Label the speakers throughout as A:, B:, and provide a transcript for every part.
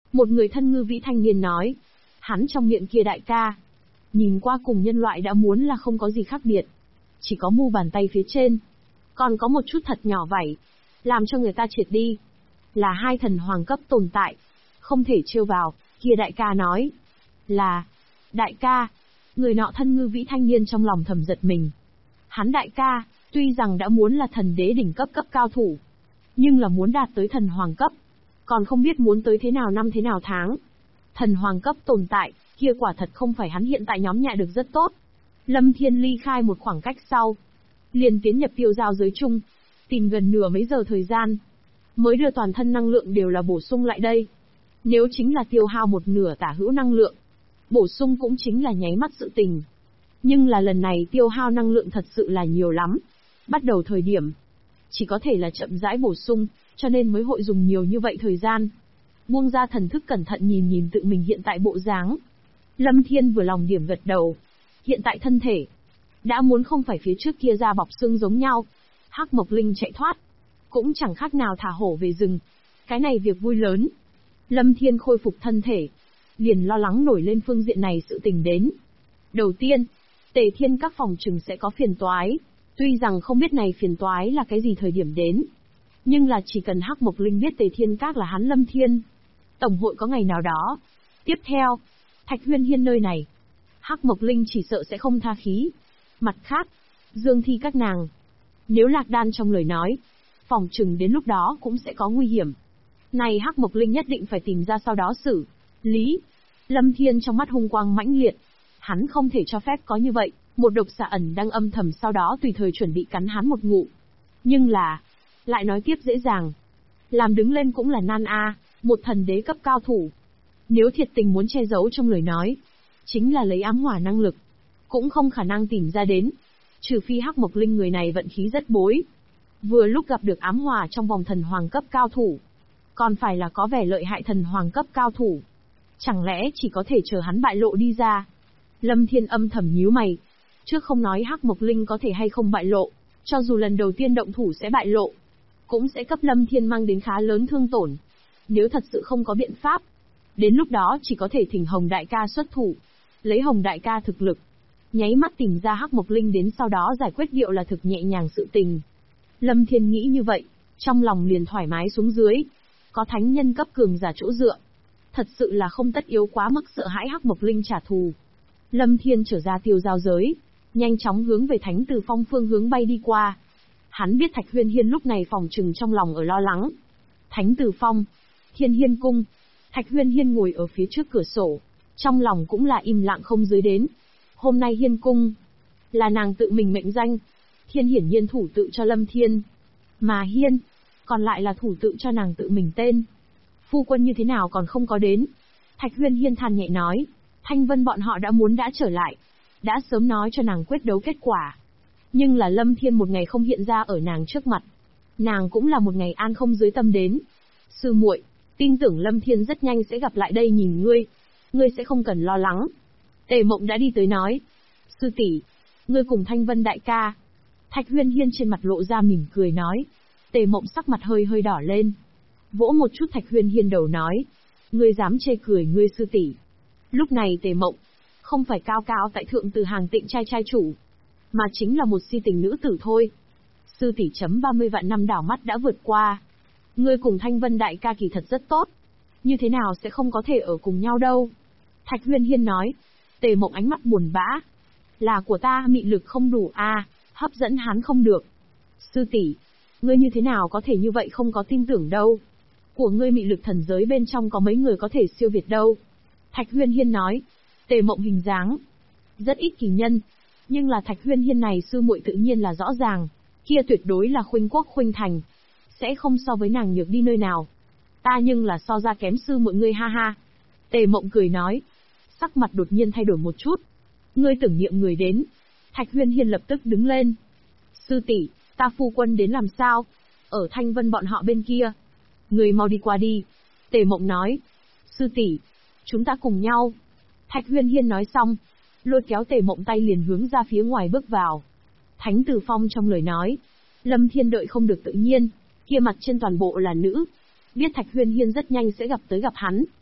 A: Một người thân ngư vĩ thanh niên nói. Hắn trong miệng kia đại ca. Nhìn qua cùng nhân loại đã muốn là không có gì khác biệt. Chỉ có mu bàn tay phía trên. Còn có một chút thật nhỏ vảy. Làm cho người ta triệt đi. Là hai thần hoàng cấp tồn tại. Không thể trêu vào, kia đại ca nói. Là, đại ca. Người nọ thân ngư vĩ thanh niên trong lòng thầm giật mình. Hắn đại ca, tuy rằng đã muốn là thần đế đỉnh cấp cao thủ. Nhưng là muốn đạt tới thần hoàng cấp. Còn không biết muốn tới thế nào năm thế nào tháng. Thần hoàng cấp tồn tại, kia quả thật không phải hắn hiện tại nhóm nhẹ được rất tốt. Lâm Thiên ly khai một khoảng cách sau. Liền tiến nhập tiêu giao giới chung. Tìm gần nửa mấy giờ thời gian. Mới đưa toàn thân năng lượng đều là bổ sung lại đây. Nếu chính là tiêu hao một nửa tả hữu năng lượng. Bổ sung cũng chính là nháy mắt sự tình. Nhưng là lần này tiêu hao năng lượng thật sự là nhiều lắm. Bắt đầu thời điểm. Chỉ có thể là chậm rãi bổ sung, cho nên mới hội dùng nhiều như vậy thời gian. Buông ra thần thức cẩn thận nhìn tự mình hiện tại bộ dáng. Lâm Thiên vừa lòng điểm gật đầu. Hiện tại thân thể. Đã muốn không phải phía trước kia da bọc xương giống nhau. Hắc Mộc Linh chạy thoát. Cũng chẳng khác nào thả hổ về rừng. Cái này việc vui lớn. Lâm Thiên khôi phục thân thể. Liền lo lắng nổi lên phương diện này sự tình đến. Đầu tiên, Tề Thiên các phòng trừng sẽ có phiền toái. Tuy rằng không biết này phiền toái là cái gì thời điểm đến. Nhưng là chỉ cần Hắc Mộc Linh biết Tề Thiên các là hắn Lâm Thiên. Tổng hội có ngày nào đó. Tiếp theo, Thạch Huyên Hiên nơi này. Hắc Mộc Linh chỉ sợ sẽ không tha khí. Mặt khác, Dương Thi các nàng. Nếu lạc đan trong lời nói, phòng trừng đến lúc đó cũng sẽ có nguy hiểm. Này Hắc Mộc Linh nhất định phải tìm ra sau đó xử lý. Lâm Thiên trong mắt hung quang mãnh liệt. Hắn không thể cho phép có như vậy, một độc xà ẩn đang âm thầm sau đó tùy thời chuẩn bị cắn hắn một ngụ. Nhưng là, lại nói tiếp dễ dàng. Làm đứng lên cũng là nan a, một thần đế cấp cao thủ. Nếu thiệt tình muốn che giấu trong lời nói, chính là lấy ám hỏa năng lực. Cũng không khả năng tìm ra đến. Trừ phi Hắc Mộc Linh người này vận khí rất bối. Vừa lúc gặp được ám hỏa trong vòng thần hoàng cấp cao thủ. Còn phải là có vẻ lợi hại thần hoàng cấp cao thủ. Chẳng lẽ chỉ có thể chờ hắn bại lộ đi ra. Lâm Thiên âm thầm nhíu mày. Trước không nói Hắc Mộc Linh có thể hay không bại lộ. Cho dù lần đầu tiên động thủ sẽ bại lộ. Cũng sẽ cấp Lâm Thiên mang đến khá lớn thương tổn. Nếu thật sự không có biện pháp. Đến lúc đó chỉ có thể thỉnh Hồng Đại ca xuất thủ. Lấy Hồng Đại ca thực lực. Nháy mắt tìm ra Hắc Mộc Linh đến sau đó giải quyết điệu là thực nhẹ nhàng sự tình. Lâm Thiên nghĩ như vậy. Trong lòng liền thoải mái xuống dưới. Có thánh nhân cấp cường giả chỗ dựa. Thật sự là không tất yếu quá mức sợ hãi Hắc Mộc Linh trả thù. Lâm Thiên trở ra tiêu giao giới. Nhanh chóng hướng về Thánh Từ Phong phương hướng bay đi qua. Hắn biết Thạch Huyên Hiên lúc này phòng trừng trong lòng ở lo lắng. Thánh Từ Phong, Thiên Hiên Cung. Thạch Huyên Hiên ngồi ở phía trước cửa sổ. Trong lòng cũng là im lặng không dưới đến. Hôm nay Hiên Cung là nàng tự mình mệnh danh. Thiên hiển nhiên thủ tự cho Lâm Thiên. Mà Hiên, còn lại là thủ tự cho nàng tự mình tên. Phu quân như thế nào còn không có đến. Thạch Huyên Hiên than nhẹ nói. Thanh Vân bọn họ đã muốn đã trở lại. Đã sớm nói cho nàng quyết đấu kết quả. Nhưng là Lâm Thiên một ngày không hiện ra ở nàng trước mặt. Nàng cũng là một ngày an không dưới tâm đến. Sư muội, tin tưởng Lâm Thiên rất nhanh sẽ gặp lại đây nhìn ngươi. Ngươi sẽ không cần lo lắng. Tề Mộng đã đi tới nói. Sư tỷ, ngươi cùng Thanh Vân đại ca. Thạch Huyên Hiên trên mặt lộ ra mỉm cười nói. Tề Mộng sắc mặt hơi hơi đỏ lên. Vỗ một chút Thạch Huyên Hiên đầu nói. Ngươi dám chê cười ngươi sư tỷ. Lúc này Tề Mộng, không phải cao cao tại thượng từ hàng tịnh trai chủ. Mà chính là một si tình nữ tử thôi. Sư tỷ chấm 30 vạn năm đảo mắt đã vượt qua. Ngươi cùng Thanh Vân đại ca kỳ thật rất tốt. Như thế nào sẽ không có thể ở cùng nhau đâu. Thạch Huyên Hiên nói. Tề Mộng ánh mắt buồn bã. Là của ta mị lực không đủ hấp dẫn hắn không được. Sư tỷ, ngươi như thế nào có thể như vậy không có tin tưởng đâu. Của ngươi mị lực thần giới bên trong có mấy người có thể siêu việt đâu. Thạch Huyên Hiên nói. Tề Mộng hình dáng rất ít kỳ nhân. Nhưng là Thạch Huyên Hiên này sư muội tự nhiên là rõ ràng. Kia tuyệt đối là khuynh quốc khuynh thành. Sẽ không so với nàng nhược đi nơi nào. Ta nhưng là so ra kém sư muội ngươi ha ha. Tề Mộng cười nói. Sắc mặt đột nhiên thay đổi một chút. Ngươi tưởng niệm người đến. Thạch Huyên Hiên lập tức đứng lên. Sư tỷ, ta phu quân đến làm sao? Ở Thanh Vân bọn họ bên kia. Người mau đi qua đi. Tề Mộng nói. Sư tỷ, chúng ta cùng nhau. Thạch Huyên Hiên nói xong, lôi kéo Tề Mộng tay liền hướng ra phía ngoài bước vào. Thánh Từ Phong trong lời nói. Lâm Thiên đợi không được tự nhiên, kia mặt trên toàn bộ là nữ. Biết Thạch Huyên Hiên rất nhanh sẽ gặp hắn.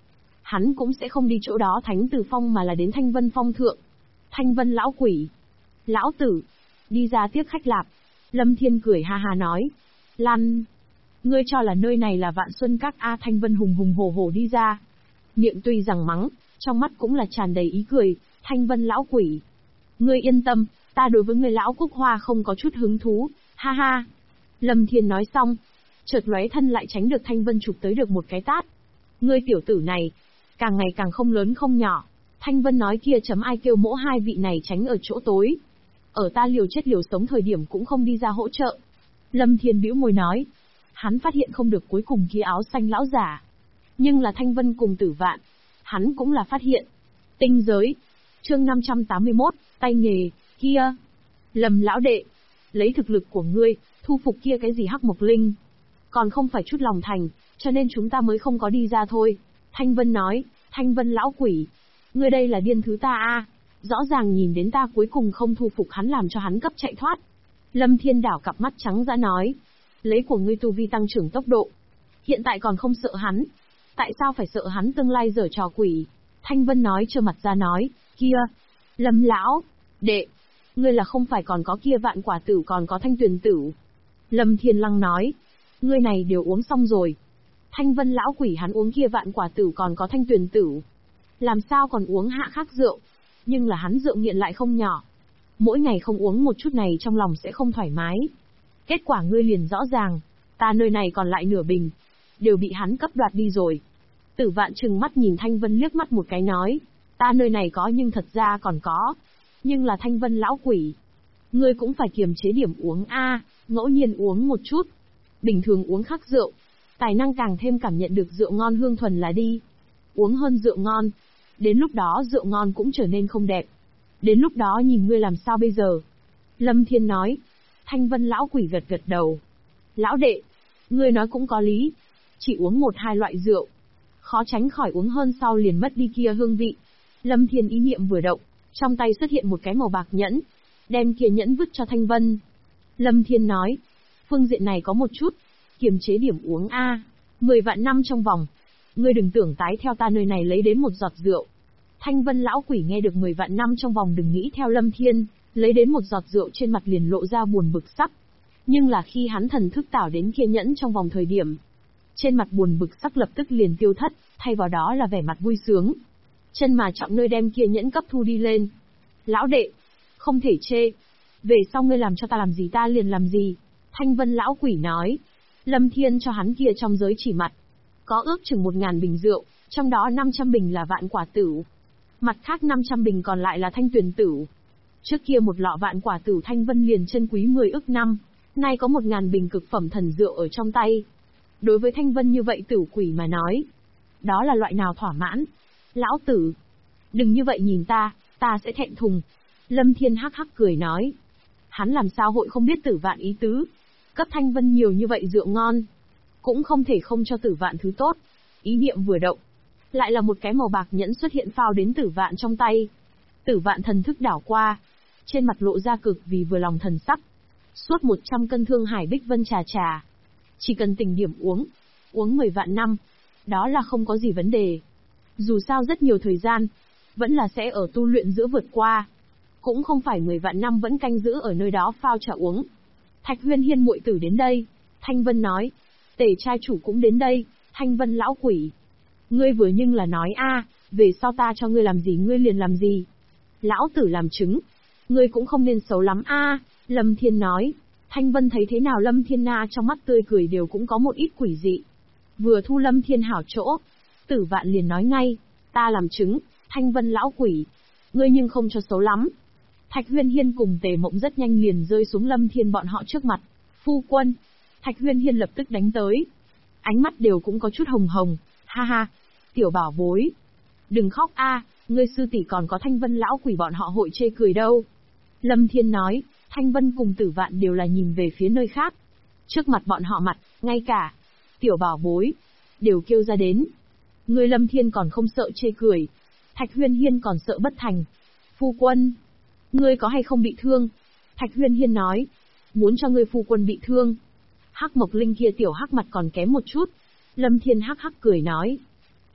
A: hắn cũng sẽ không đi chỗ đó Thánh Tử Phong mà là đến Thanh Vân Phong thượng. Thanh Vân lão quỷ. Lão tử. Đi ra tiếp khách lạp. Lâm Thiên cười ha ha nói. Lăn. Ngươi cho là nơi này là Vạn Xuân Các A? Thanh Vân hùng hùng hổ hổ đi ra. Miệng tuy rằng mắng, trong mắt cũng là tràn đầy ý cười. Thanh Vân lão quỷ. Ngươi yên tâm, ta đối với ngươi lão Cúc Hoa không có chút hứng thú. Ha ha. Lâm Thiên nói xong, chợt lóe thân lại tránh được Thanh Vân chụp tới được một cái tát. Ngươi tiểu tử này, càng ngày càng không lớn không nhỏ. Thanh Vân nói kia chấm ai kêu mỗ hai vị này tránh ở chỗ tối. Ở ta liều chết liều sống thời điểm cũng không đi ra hỗ trợ. Lâm Thiên bĩu môi nói. Hắn phát hiện không được cuối cùng kia áo xanh lão giả. Nhưng là Thanh Vân cùng Tử Vạn. Hắn cũng là phát hiện. Tinh giới. Chương 581, tay nghề, kia. Lâm lão đệ. Lấy thực lực của ngươi, thu phục kia cái gì Hắc Mộc Linh. Còn không phải chút lòng thành, cho nên chúng ta mới không có đi ra thôi. Thanh Vân nói. Thanh Vân lão quỷ. Ngươi đây là điên thứ ta a? Rõ ràng nhìn đến ta cuối cùng không thu phục hắn làm cho hắn cấp chạy thoát. Lâm Thiên đảo cặp mắt trắng dã nói. Lấy của ngươi tu vi tăng trưởng tốc độ. Hiện tại còn không sợ hắn. Tại sao phải sợ hắn tương lai giở trò quỷ? Thanh Vân nói trơ mặt ra nói. Kia. Lâm lão. Đệ. Ngươi là không phải còn có kia Vạn Quả Tử còn có Thanh Tuyền Tử. Lâm Thiên Lăng nói. Ngươi này đều uống xong rồi. Thanh Vân lão quỷ hắn uống kia Vạn Quả Tử còn có Thanh Tuyền Tử. Làm sao còn uống hạ khác rượu? Nhưng là hắn rượu nghiện lại không nhỏ. Mỗi ngày không uống một chút này trong lòng sẽ không thoải mái. Kết quả ngươi liền rõ ràng. Ta nơi này còn lại nửa bình. Đều bị hắn cấp đoạt đi rồi. Tử Vạn trừng mắt nhìn Thanh Vân liếc mắt một cái nói. Ta nơi này có nhưng thật ra còn có. Nhưng là Thanh Vân lão quỷ. Ngươi cũng phải kiềm chế điểm uống a, ngẫu nhiên uống một chút. Bình thường uống khác rượu. Tài năng càng thêm cảm nhận được rượu ngon hương thuần là đi. Uống hơn rượu ngon. Đến lúc đó rượu ngon cũng trở nên không đẹp. Đến lúc đó nhìn ngươi làm sao bây giờ? Lâm Thiên nói. Thanh Vân lão quỷ gật gật đầu. Lão đệ, ngươi nói cũng có lý. Chỉ uống một hai loại rượu. Khó tránh khỏi uống hơn sau liền mất đi kia hương vị. Lâm Thiên ý niệm vừa động, trong tay xuất hiện một cái màu bạc nhẫn. Đem kia nhẫn vứt cho Thanh Vân. Lâm Thiên nói. Phương diện này có một chút. Kiềm chế điểm uống a. 10 vạn năm trong vòng. Ngươi đừng tưởng tái theo ta nơi này lấy đến một giọt rượu. Thanh Vân lão quỷ nghe được 10 vạn năm trong vòng đừng nghĩ theo Lâm Thiên, lấy đến một giọt rượu trên mặt liền lộ ra buồn bực sắc. Nhưng là khi hắn thần thức tảo đến kia nhẫn trong vòng thời điểm, trên mặt buồn bực sắc lập tức liền tiêu thất, thay vào đó là vẻ mặt vui sướng. Chân mà trọng nơi đem kia nhẫn cấp thu đi lên. Lão đệ, không thể chê. Về sau ngươi làm cho ta làm gì ta liền làm gì. Thanh Vân lão quỷ nói. Lâm Thiên cho hắn kia trong giới chỉ mặt. Có ước chừng 1000 bình rượu, trong đó 500 bình là Vạn Quả Tử. Mặt khác 500 bình còn lại là Thanh Tuyền Tử. Trước kia một lọ Vạn Quả Tử Thanh Vân liền chân quý 10 ức năm, nay có 1000 bình cực phẩm thần rượu ở trong tay. Đối với Thanh Vân như vậy tử quỷ mà nói, đó là loại nào thỏa mãn? Lão tử, đừng như vậy nhìn ta sẽ thẹn thùng. Lâm Thiên hắc hắc cười nói. Hắn làm sao hội không biết Tử Vạn ý tứ. Cấp Thanh Vân nhiều như vậy rượu ngon, cũng không thể không cho Tử Vạn thứ tốt. Ý niệm vừa động, lại là một cái màu bạc nhẫn xuất hiện phao đến Tử Vạn trong tay. Tử Vạn thần thức đảo qua, trên mặt lộ ra cực vì vừa lòng thần sắc. Suốt 100 cân Thương Hải Bích Vân trà trà, chỉ cần tỉnh điểm uống 10 vạn năm, đó là không có gì vấn đề. Dù sao rất nhiều thời gian, vẫn là sẽ ở tu luyện giữa vượt qua. Cũng không phải 10 vạn năm vẫn canh giữ ở nơi đó phao trà uống. Thạch Huyên Hiên muội tử đến đây. Thanh Vân nói. Tể trai chủ cũng đến đây. Thanh Vân lão quỷ. Ngươi vừa nhưng là nói về sau ta cho ngươi làm gì ngươi liền làm gì. Lão tử làm chứng. Ngươi cũng không nên xấu lắm Lâm Thiên nói. Thanh Vân thấy thế nào Lâm Thiên Na trong mắt tươi cười đều cũng có một ít quỷ dị. Vừa thu Lâm Thiên hảo chỗ. Tử Vạn liền nói ngay. Ta làm chứng, Thanh Vân lão quỷ. Ngươi nhưng không cho xấu lắm. Thạch Huyên Hiên cùng Tề Mộng rất nhanh liền rơi xuống Lâm Thiên bọn họ trước mặt. Phu quân. Thạch Huyên Hiên lập tức đánh tới. Ánh mắt đều cũng có chút hồng hồng. Ha ha. Tiểu bảo bối. Đừng khóc ngươi sư tỷ còn có Thanh Vân lão quỷ bọn họ hội chê cười đâu. Lâm Thiên nói. Thanh Vân cùng Tử Vạn đều là nhìn về phía nơi khác. Trước mặt bọn họ mặt, ngay cả tiểu bảo bối đều kêu ra đến. Ngươi Lâm Thiên còn không sợ chê cười. Thạch Huyên Hiên còn sợ bất thành. Phu quân, ngươi có hay không bị thương? Thạch Huyên Hiên nói. Muốn cho ngươi phu quân bị thương. Hắc Mộc Linh kia tiểu hắc mặt còn kém một chút. Lâm Thiên hắc hắc cười nói.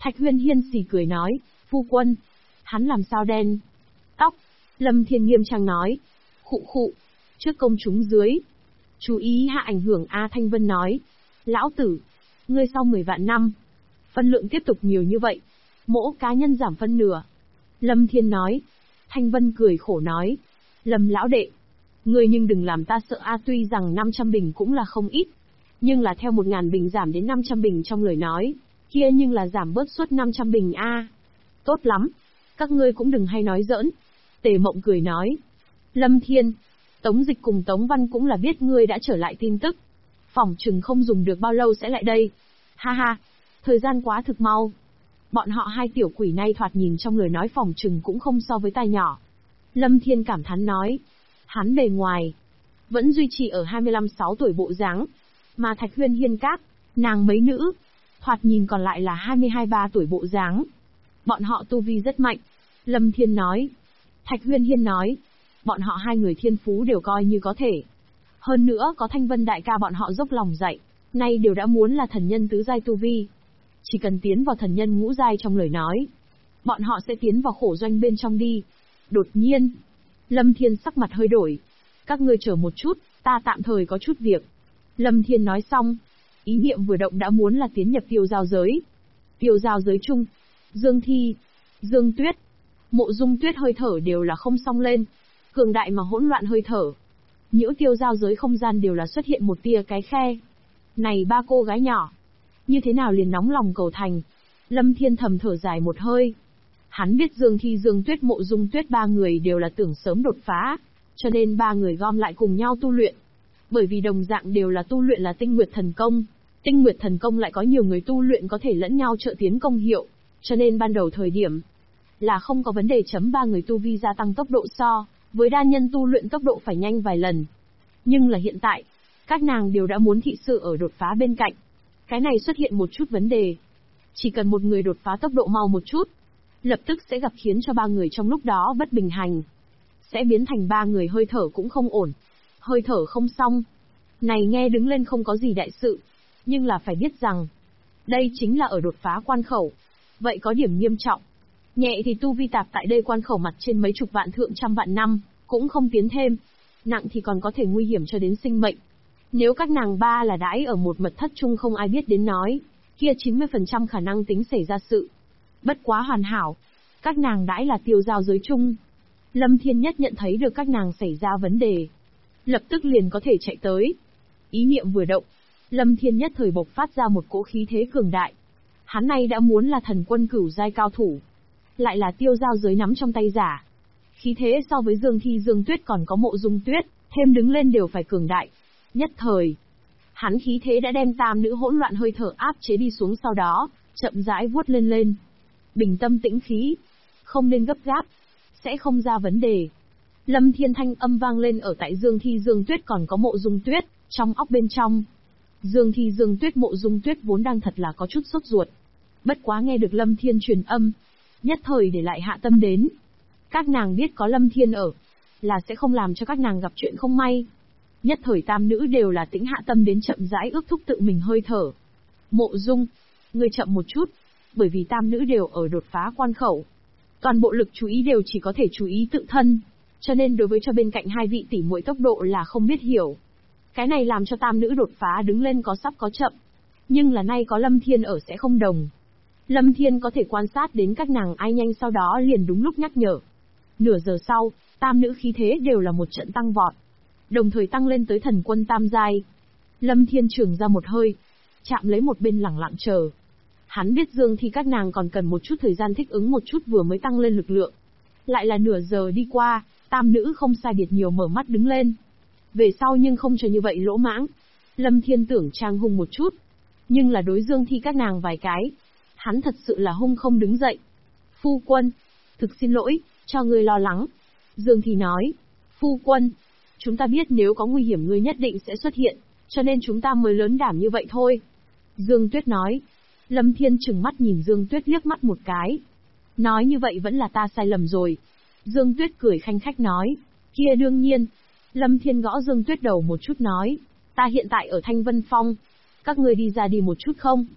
A: Thạch Huyên Hiên xì cười nói, phu quân, hắn làm sao đen? Tóc. Lâm Thiên nghiêm trang nói, khụ khụ, trước công chúng dưới. Chú ý hạ ảnh hưởng A Thanh Vân nói, lão tử, ngươi sau 10 vạn năm, phân lượng tiếp tục nhiều như vậy, mỗi cá nhân giảm phân nửa. Lâm Thiên nói. Thanh Vân cười khổ nói, Lâm lão đệ, ngươi nhưng đừng làm ta sợ a, tuy rằng 500 bình cũng là không ít, nhưng là theo 1000 bình giảm đến 500 bình trong lời nói, kia nhưng là giảm bớt suốt 500 bình a. Tốt lắm, các ngươi cũng đừng hay nói giỡn. Tề Mộng cười nói, Lâm Thiên, Tống Dịch cùng Tống Văn cũng là biết ngươi đã trở lại tin tức, phỏng chừng không dùng được bao lâu sẽ lại đây. Ha ha, thời gian quá thực mau. Bọn họ hai tiểu quỷ này thoạt nhìn trong lời nói phỏng chừng cũng không so với tai nhỏ. Lâm Thiên cảm thán nói, hắn bề ngoài vẫn duy trì ở 25-6 tuổi bộ dáng, mà Thạch Huyên Hiên các nàng mấy nữ thoạt nhìn còn lại là 22-3 tuổi bộ dáng. Bọn họ tu vi rất mạnh. Lâm Thiên nói. Thạch Huyên Hiên nói, bọn họ hai người thiên phú đều coi như có thể. Hơn nữa có Thanh Vân đại ca bọn họ dốc lòng dạy, nay đều đã muốn là thần nhân tứ giai tu vi. Chỉ cần tiến vào thần nhân ngũ giai trong lời nói, bọn họ sẽ tiến vào khổ doanh bên trong đi. Đột nhiên, Lâm Thiên sắc mặt hơi đổi. Các ngươi chờ một chút, ta tạm thời có chút việc. Lâm Thiên nói xong, ý niệm vừa động đã muốn là tiến nhập tiêu giao giới. Tiêu giao giới chung, Dương Thi, Dương Tuyết, Mộ Dung Tuyết hơi thở đều là không song lên, cường đại mà hỗn loạn hơi thở. Nhiễu tiêu giao giới không gian đều là xuất hiện một tia cái khe. Này ba cô gái nhỏ, như thế nào liền nóng lòng cầu thành? Lâm Thiên thầm thở dài một hơi. Hắn biết Dương Thi, Dương Tuyết, Mộ Dung Tuyết ba người đều là tưởng sớm đột phá, cho nên ba người gom lại cùng nhau tu luyện. Bởi vì đồng dạng đều là tu luyện là Tinh Nguyệt Thần Công. Tinh Nguyệt Thần Công lại có nhiều người tu luyện có thể lẫn nhau trợ tiến công hiệu, cho nên ban đầu thời điểm là không có vấn đề. Ba người tu vi gia tăng tốc độ so với đa nhân tu luyện tốc độ phải nhanh vài lần. Nhưng là hiện tại, các nàng đều đã muốn thị sự ở đột phá bên cạnh. Cái này xuất hiện một chút vấn đề. Chỉ cần một người đột phá tốc độ mau một chút, lập tức sẽ gặp khiến cho ba người trong lúc đó bất bình hành. Sẽ biến thành ba người hơi thở cũng không ổn. Hơi thở không xong. Này nghe đứng lên không có gì đại sự. Nhưng là phải biết rằng, đây chính là ở đột phá quan khẩu. Vậy có điểm nghiêm trọng. Nhẹ thì tu vi tạp tại đây quan khẩu mặt trên mấy chục vạn thượng trăm vạn năm, cũng không tiến thêm. Nặng thì còn có thể nguy hiểm cho đến sinh mệnh. Nếu các nàng ba là đãi ở một mật thất chung không ai biết đến nói, kia 90% khả năng tính xảy ra sự. Bất quá hoàn hảo. Các nàng đãi là tiêu giao giới chung. Lâm Thiên Nhất nhận thấy được các nàng xảy ra vấn đề, lập tức liền có thể chạy tới. Ý niệm vừa động, Lâm Thiên Nhất thời bộc phát ra một cỗ khí thế cường đại. Hắn này đã muốn là thần quân cửu giai cao thủ, lại là tiêu giao giới nắm trong tay giả. Khí thế so với Dương Thi, Dương Tuyết còn có Mộ Dung Tuyết, thêm đứng lên đều phải cường đại. Nhất thời, hắn khí thế đã đem tam nữ hỗn loạn hơi thở áp chế đi xuống, sau đó chậm rãi vuốt lên lên. Bình tâm tĩnh khí, không nên gấp gáp, sẽ không ra vấn đề. Lâm Thiên thanh âm vang lên ở tại Dương Thi, Dương Tuyết còn có Mộ Dung Tuyết, trong óc bên trong. Dương Thi, Dương Tuyết, Mộ Dung Tuyết vốn đang thật là có chút sốt ruột. Bất quá nghe được Lâm Thiên truyền âm, nhất thời để lại hạ tâm đến. Các nàng biết có Lâm Thiên ở, là sẽ không làm cho các nàng gặp chuyện không may. Nhất thời tam nữ đều là tĩnh hạ tâm đến, chậm rãi ước thúc tự mình hơi thở. Mộ Dung, ngươi chậm một chút, bởi vì tam nữ đều ở đột phá quan khẩu. Toàn bộ lực chú ý đều chỉ có thể chú ý tự thân, cho nên đối với cho bên cạnh hai vị tỷ muội tốc độ là không biết hiểu. Cái này làm cho tam nữ đột phá đứng lên có sắp có chậm. Nhưng là nay có Lâm Thiên ở sẽ không đồng. Lâm Thiên có thể quan sát đến các nàng ai nhanh, sau đó liền đúng lúc nhắc nhở. Nửa giờ sau, tam nữ khí thế đều là một trận tăng vọt, đồng thời tăng lên tới thần quân tam giai. Lâm Thiên trường ra một hơi, chạm lấy một bên lẳng lặng chờ. Hắn biết Dương Thi các nàng còn cần một chút thời gian thích ứng một chút, vừa mới tăng lên lực lượng. Lại là nửa giờ đi qua, tam nữ không sai biệt nhiều mở mắt đứng lên. Về sau nhưng không cho như vậy lỗ mãng. Lâm Thiên tưởng trang hung một chút, nhưng là đối Dương Thi các nàng vài cái, hắn thật sự là hung không đứng dậy. Phu quân, thực xin lỗi, cho ngươi lo lắng. Dương Thi nói, phu quân, chúng ta biết nếu có nguy hiểm ngươi nhất định sẽ xuất hiện, cho nên chúng ta mới lớn đảm như vậy thôi. Dương Tuyết nói. Lâm Thiên trừng mắt nhìn Dương Tuyết liếc mắt một cái. Nói như vậy vẫn là ta sai lầm rồi. Dương Tuyết cười khanh khách nói, kia đương nhiên. Lâm Thiên gõ Dương Tuyết đầu một chút nói, ta hiện tại ở Thanh Vân Phong, các ngươi đi ra đi một chút không?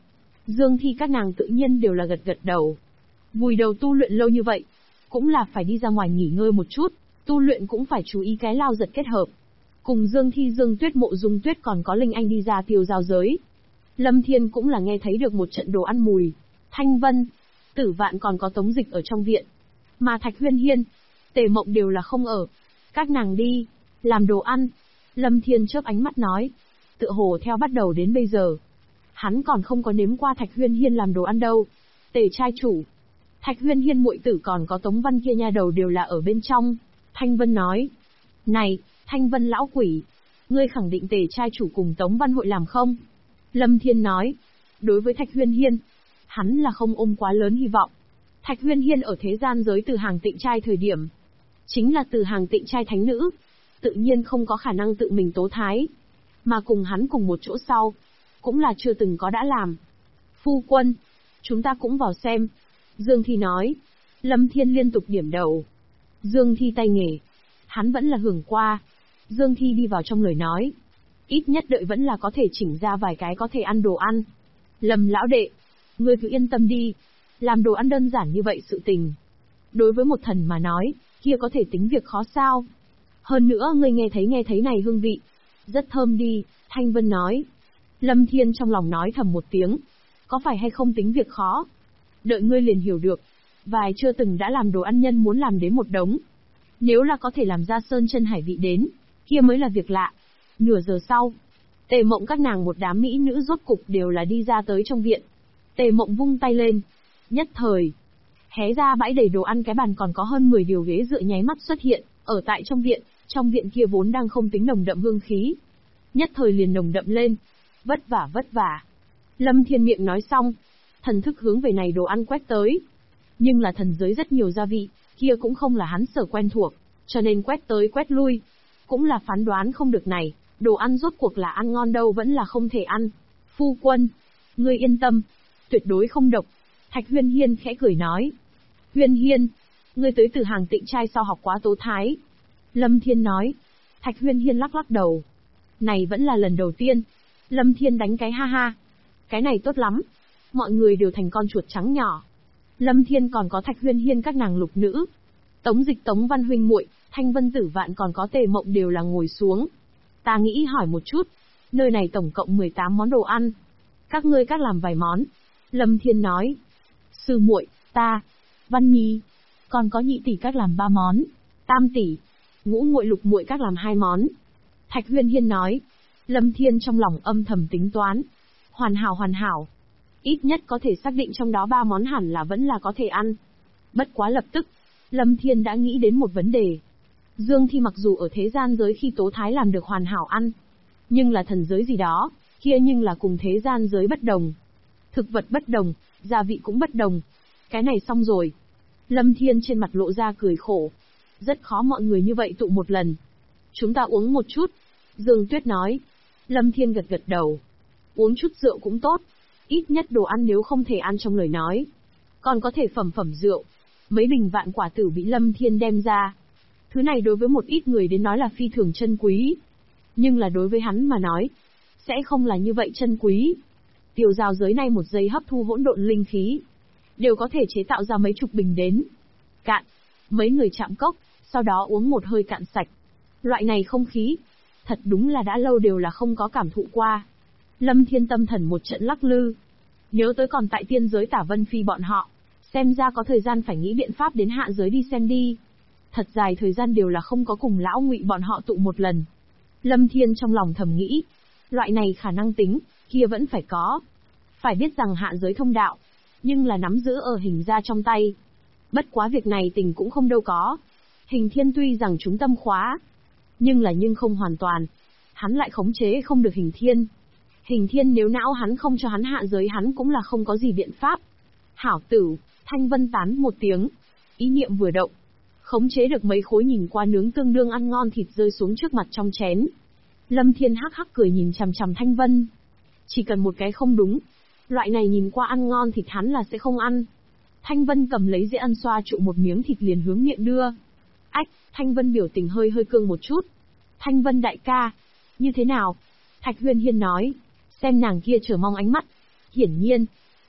A: Dương Thi các nàng tự nhiên đều là gật gật đầu. Vùi đầu tu luyện lâu như vậy, cũng là phải đi ra ngoài nghỉ ngơi một chút, tu luyện cũng phải chú ý cái lao giật kết hợp. Cùng Dương Thi, Dương Tuyết, Mộ Dung Tuyết còn có Linh Anh đi ra tiêu giao giới. Lâm Thiên cũng là nghe thấy được một trận đồ ăn mùi. Thanh Vân, Tử Vạn còn có Tống Dịch ở trong viện. Mà Thạch Huyên Hiên, Tề Mộng đều là không ở. Các nàng đi, làm đồ ăn. Lâm Thiên chớp ánh mắt nói. Tựa hồ theo bắt đầu đến bây giờ, hắn còn không có nếm qua Thạch Huyên Hiên làm đồ ăn đâu. Tề trai chủ, Thạch Huyên Hiên muội tử còn có Tống Văn kia nha đầu đều là ở bên trong. Thanh Vân nói. Này, Thanh Vân lão quỷ, ngươi khẳng định Tề trai chủ cùng Tống Văn hội làm không? Lâm Thiên nói. Đối với Thạch Huyên Hiên, hắn là không ôm quá lớn hy vọng. Thạch Huyên Hiên ở thế gian giới từ hàng tịnh trai thời điểm, chính là từ hàng tịnh trai thánh nữ, tự nhiên không có khả năng tự mình tố thái. Mà cùng hắn cùng một chỗ sau, cũng là chưa từng có đã làm. Phu quân, chúng ta cũng vào xem. Dương Thi nói. Lâm Thiên liên tục điểm đầu. Dương Thi tay nghề, hắn vẫn là hưởng qua. Dương Thi đi vào trong lời nói. Ít nhất đợi vẫn là có thể chỉnh ra vài cái có thể ăn đồ ăn. Lâm lão đệ, ngươi cứ yên tâm đi. Làm đồ ăn đơn giản như vậy sự tình, đối với một thần mà nói, kia có thể tính việc khó sao. Hơn nữa ngươi nghe thấy này hương vị, rất thơm đi, Thanh Vân nói. Lâm Thiên trong lòng nói thầm một tiếng. Có phải hay không tính việc khó? Đợi ngươi liền hiểu được. Vài chưa từng đã làm đồ ăn nhân muốn làm đến một đống. Nếu là có thể làm ra sơn chân hải vị đến, kia mới là việc lạ. Nửa giờ sau, Tề Mộng các nàng một đám mỹ nữ rốt cục đều là đi ra tới trong viện. Tề Mộng vung tay lên. Nhất thời, hé ra bãi đầy đồ ăn, cái bàn còn có hơn 10 điều ghế dựa nháy mắt xuất hiện, ở tại trong viện kia vốn đang không tính nồng đậm hương khí. Nhất thời liền nồng đậm lên. Vất vả. Lâm Thiên miệng nói xong, thần thức hướng về này đồ ăn quét tới. Nhưng là thần giới rất nhiều gia vị, kia cũng không là hắn sở quen thuộc, cho nên quét tới quét lui, cũng là phán đoán không được này, đồ ăn rốt cuộc là ăn ngon đâu vẫn là không thể ăn. Phu quân, ngươi yên tâm, tuyệt đối không độc. Thạch Huyên Hiên khẽ cười nói. Huyên Hiên, ngươi tới từ hàng tịnh trai sao học quá tố thái? Lâm Thiên nói. Thạch Huyên Hiên lắc lắc đầu. Này vẫn là lần đầu tiên. Lâm Thiên đánh cái ha ha. Cái này tốt lắm. Mọi người đều thành con chuột trắng nhỏ. Lâm Thiên còn có Thạch Huyên Hiên các nàng lục nữ. Tống Dịch, Tống Văn huynh muội, Thanh Vân, Tử Vạn còn có Tề Mộng đều là ngồi xuống. Ta nghĩ hỏi một chút. Nơi này tổng cộng 18 món đồ ăn. Các ngươi các làm vài món. Lâm Thiên nói. Sư muội, ta, Văn Nhi, còn có nhị tỷ các làm 3 món. Tam tỷ, ngũ muội, lục muội các làm 2 món. Thạch Huyên Hiên nói. Lâm Thiên trong lòng âm thầm tính toán. Hoàn hảo. Ít nhất có thể xác định trong đó 3 món hẳn là vẫn là có thể ăn. Bất quá lập tức, Lâm Thiên đã nghĩ đến một vấn đề. Dương Thi mặc dù ở thế gian giới khi tố thái làm được hoàn hảo ăn, nhưng là thần giới gì đó, kia nhưng là cùng thế gian giới bất đồng. Thực vật bất đồng, gia vị cũng bất đồng. Cái này xong rồi. Lâm Thiên trên mặt lộ ra cười khổ. Rất khó mọi người như vậy tụ một lần. Chúng ta uống một chút. Dương Tuyết nói. Lâm Thiên gật gật đầu. Uống chút rượu cũng tốt. Ít nhất đồ ăn nếu không thể ăn trong lời nói, còn có thể phẩm rượu. Mấy bình vạn quả tử bị Lâm Thiên đem ra. Thứ này đối với một ít người đến nói là phi thường chân quý. Nhưng là đối với hắn mà nói, sẽ không là như vậy chân quý. Tiêu giao giới này một giây hấp thu hỗn độn linh khí, đều có thể chế tạo ra mấy chục bình đến. Cạn. Mấy người chạm cốc, sau đó uống một hơi cạn sạch. Loại này không khí, thật đúng là đã lâu đều là không có cảm thụ qua. Lâm Thiên tâm thần một trận lắc lư. Nhớ tới còn tại tiên giới Tả Vân Phi bọn họ, xem ra có thời gian phải nghĩ biện pháp đến hạ giới đi xem đi. Thật dài thời gian đều là không có cùng lão Ngụy bọn họ tụ một lần. Lâm Thiên trong lòng thầm nghĩ, loại này khả năng tính, kia vẫn phải có. Phải biết rằng hạ giới thông đạo, nhưng là nắm giữ ở Hình gia trong tay. Bất quá việc này tình cũng không đâu có. Hình Thiên tuy rằng trúng tâm khóa, nhưng không hoàn toàn. Hắn lại khống chế không được Hình Thiên. Hình Thiên nếu não hắn không cho hắn hạ giới hắn cũng là không có gì biện pháp. Hảo tử, Thanh Vân tán một tiếng. Ý niệm vừa động, khống chế được mấy khối nhìn qua nướng tương đương ăn ngon thịt rơi xuống trước mặt trong chén. Lâm Thiên hắc hắc cười nhìn chằm chằm Thanh Vân. Chỉ cần một cái không đúng, loại này nhìn qua ăn ngon thịt hắn là sẽ không ăn. Thanh Vân cầm lấy dĩa ăn xoa trụ một miếng thịt liền hướng miệng đưa. Ách, Thanh Vân biểu tình hơi cương một chút. Thanh Vân đại ca, như thế nào? Thạch Huyên Hiên nói, xem nàng kia chờ mong ánh mắt. Hiển nhiên,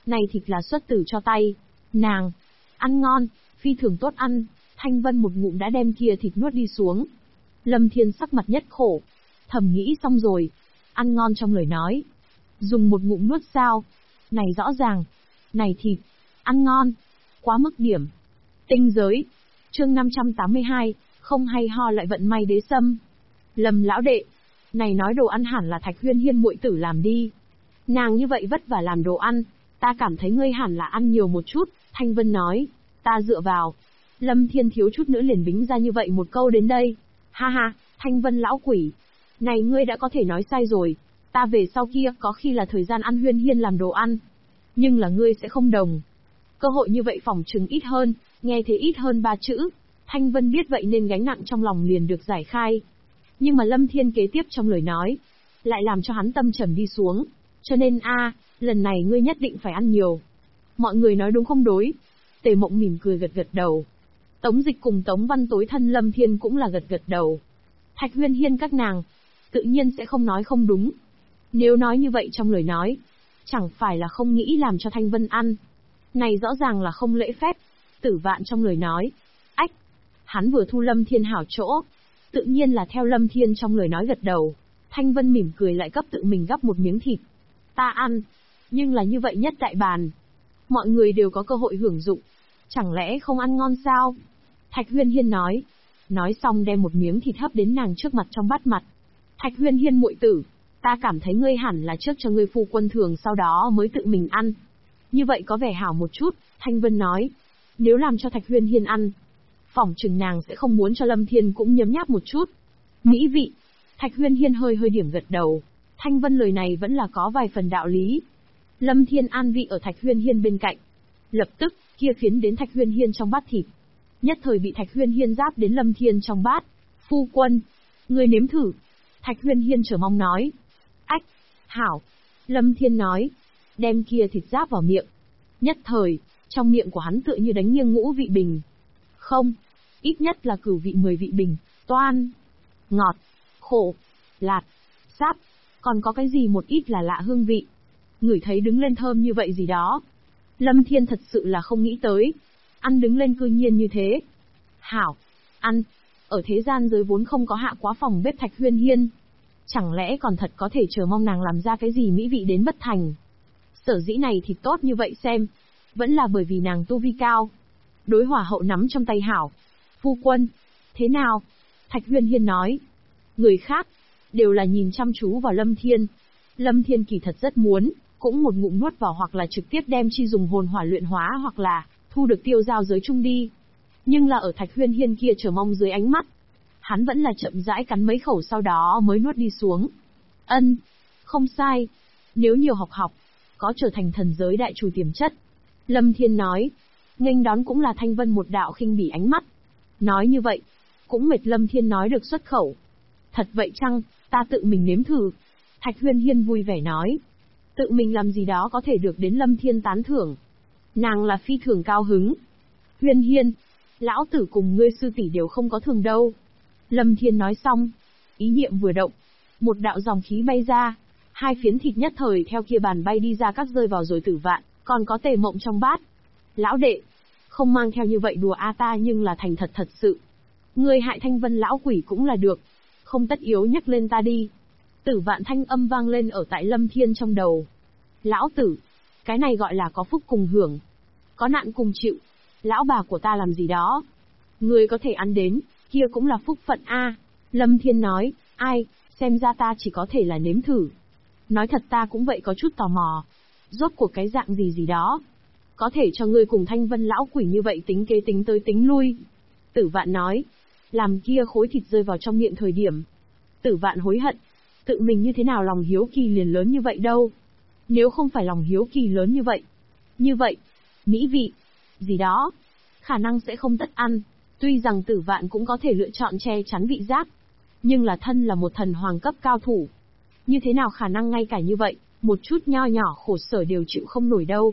A: Này thịt là xuất tử cho tay. Nàng, ăn ngon, phi thường tốt ăn. Thanh Vân một ngụm đã đem kia thịt nuốt đi xuống. Lâm Thiên sắc mặt nhất khổ. Thầm nghĩ xong rồi. Ăn ngon trong lời nói. Dùng một ngụm nuốt sao? Này rõ ràng. Này thịt. Ăn ngon. Quá mức điểm. Tinh giới. Chương 582, không hay ho lại vận may đế sâm. Lâm lão đệ. Này nói đồ ăn hẳn là Thạch Huyên Hiên muội tử làm đi. Nàng như vậy vất vả làm đồ ăn. Ta cảm thấy ngươi hẳn là ăn nhiều một chút. Thanh Vân nói. Ta dựa vào. Lâm Thiên thiếu chút nữa liền bính ra như vậy một câu đến đây. Ha ha, Thanh Vân lão quỷ. Này ngươi đã có thể nói sai rồi. Ta về sau kia có khi là thời gian ăn Huyên Hiên làm đồ ăn. Nhưng là ngươi sẽ không đồng. Cơ hội như vậy phỏng chừng ít hơn, nghe thế ít hơn 3 chữ. Thanh Vân biết vậy nên gánh nặng trong lòng liền được giải khai. Nhưng mà Lâm Thiên kế tiếp trong lời nói, lại làm cho hắn tâm trầm đi xuống. Cho nên lần này ngươi nhất định phải ăn nhiều. Mọi người nói đúng không đối? Tề Mộng mỉm cười gật gật đầu. Tống Dịch cùng Tống Văn tối thân Lâm Thiên cũng là gật gật đầu. Thạch Huyên Hiên các nàng, tự nhiên sẽ không nói không đúng. Nếu nói như vậy trong lời nói, chẳng phải là không nghĩ làm cho Thanh Vân ăn. Này rõ ràng là không lễ phép. Tử Vạn trong lời nói. Ách! Hắn vừa thu Lâm Thiên hảo chỗ. Tự nhiên là theo Lâm Thiên trong lời nói gật đầu. Thanh Vân mỉm cười lại cấp tự mình gắp một miếng thịt. Ta ăn. Nhưng là như vậy nhất đại bàn. Mọi người đều có cơ hội hưởng dụng. Chẳng lẽ không ăn ngon sao? Thạch Huyên Hiên nói. Nói xong đem một miếng thịt hấp đến nàng trước mặt trong bát mặt. Thạch Huyên Hiên muội tử. Ta cảm thấy ngươi hẳn là trước cho ngươi phu quân thường sau đó mới tự mình ăn. Như vậy có vẻ hảo một chút, Thanh Vân nói. Nếu làm cho Thạch Huyên Hiên ăn, phỏng chừng nàng sẽ không muốn cho Lâm Thiên cũng nhấm nháp một chút. Mỹ vị. Thạch Huyên Hiên hơi điểm gật đầu. Thanh Vân lời này vẫn là có vài phần đạo lý. Lâm Thiên an vị ở Thạch Huyên Hiên bên cạnh. Lập tức, kia phiến đến Thạch Huyên Hiên trong bát thịt. Nhất thời bị Thạch Huyên Hiên giáp đến Lâm Thiên trong bát. Phu quân, ngươi nếm thử. Thạch Huyên Hiên chờ mong nói. Ách, hảo. Lâm Thiên nói. Đem kia thịt giáp vào miệng. Nhất thời, trong miệng của hắn tựa như đánh nghiêng ngũ vị bình. Không, ít nhất là cửu vị 10 vị bình, toan, ngọt, khổ, lạt, sáp, còn có cái gì một ít là lạ hương vị. Ngửi thấy đứng lên thơm như vậy gì đó. Lâm Thiên thật sự là không nghĩ tới. Ăn đứng lên cư nhiên như thế. Hảo, ăn. Ở thế gian giới vốn không có hạ quá phòng bếp Thạch Huyên Hiên. Chẳng lẽ còn thật có thể chờ mong nàng làm ra cái gì mỹ vị đến bất thành. Sở dĩ này thì tốt như vậy xem. Vẫn là bởi vì nàng tu vi cao. Đối hỏa hậu nắm trong tay hảo. Phu quân. Thế nào? Thạch Huyên Hiên nói. Người khác. Đều là nhìn chăm chú vào Lâm Thiên. Lâm Thiên kỳ thật rất muốn. Cũng một ngụm nuốt vào hoặc là trực tiếp đem chi dùng hồn hỏa luyện hóa hoặc là thu được tiêu giao giới chung đi. Nhưng là ở Thạch Huyên Hiên kia chờ mong dưới ánh mắt. Hắn vẫn là chậm rãi cắn mấy khẩu sau đó mới nuốt đi xuống. Ân. Không sai. Nếu nhiều học. Có trở thành thần giới đại chủ tiềm chất. Lâm Thiên nói. Nghênh đón cũng là Thanh Vân một đạo khinh bỉ ánh mắt. Nói như vậy. Cũng mệt Lâm Thiên nói được xuất khẩu. Thật vậy chăng, ta tự mình nếm thử. Thạch Huyên Hiên vui vẻ nói. Tự mình làm gì đó có thể được đến Lâm Thiên tán thưởng. Nàng là phi thường cao hứng. Huyên Hiên. Lão tử cùng ngươi sư tỷ đều không có thường đâu. Lâm Thiên nói xong. Ý niệm vừa động. Một đạo dòng khí bay ra. Hai phiến thịt nhất thời theo kia bàn bay đi ra các rơi vào rồi Tử Vạn, còn có Tề Mộng trong bát. Lão đệ, không mang theo như vậy đùa ta nhưng là thành thật sự. Ngươi hại Thanh Vân lão quỷ cũng là được. Không tất yếu nhắc lên ta đi. Tử Vạn thanh âm vang lên ở tại Lâm Thiên trong đầu. Lão tử, cái này gọi là có phúc cùng hưởng. Có nạn cùng chịu. Lão bà của ta làm gì đó. Ngươi có thể ăn đến, kia cũng là phúc phận a. Lâm Thiên nói, ai, xem ra ta chỉ có thể là nếm thử. Nói thật ta cũng vậy có chút tò mò. Rốt cuộc cái dạng gì đó. Có thể cho ngươi cùng Thanh Vân lão quỷ như vậy tính kế tính tới tính lui. Tử Vạn nói. Làm kia khối thịt rơi vào trong miệng thời điểm. Tử Vạn hối hận. Tự mình như thế nào lòng hiếu kỳ liền lớn như vậy đâu. Nếu không phải lòng hiếu kỳ lớn như vậy. Như vậy. Mỹ vị. Gì đó. Khả năng sẽ không tất ăn. Tuy rằng Tử Vạn cũng có thể lựa chọn che chắn vị giác. Nhưng là thân là một thần hoàng cấp cao thủ. Như thế nào khả năng ngay cả như vậy, một chút nho nhỏ khổ sở đều chịu không nổi đâu.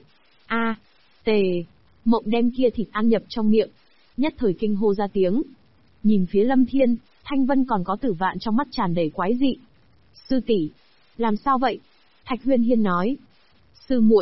A: Tề Mộng đem kia thịt ăn nhập trong miệng. Nhất thời kinh hô ra tiếng. Nhìn phía Lâm Thiên, Thanh Vân còn có Tử Vạn trong mắt tràn đầy quái dị. Sư tỷ, làm sao vậy? Thạch Huyên Hiên nói. Sư muội,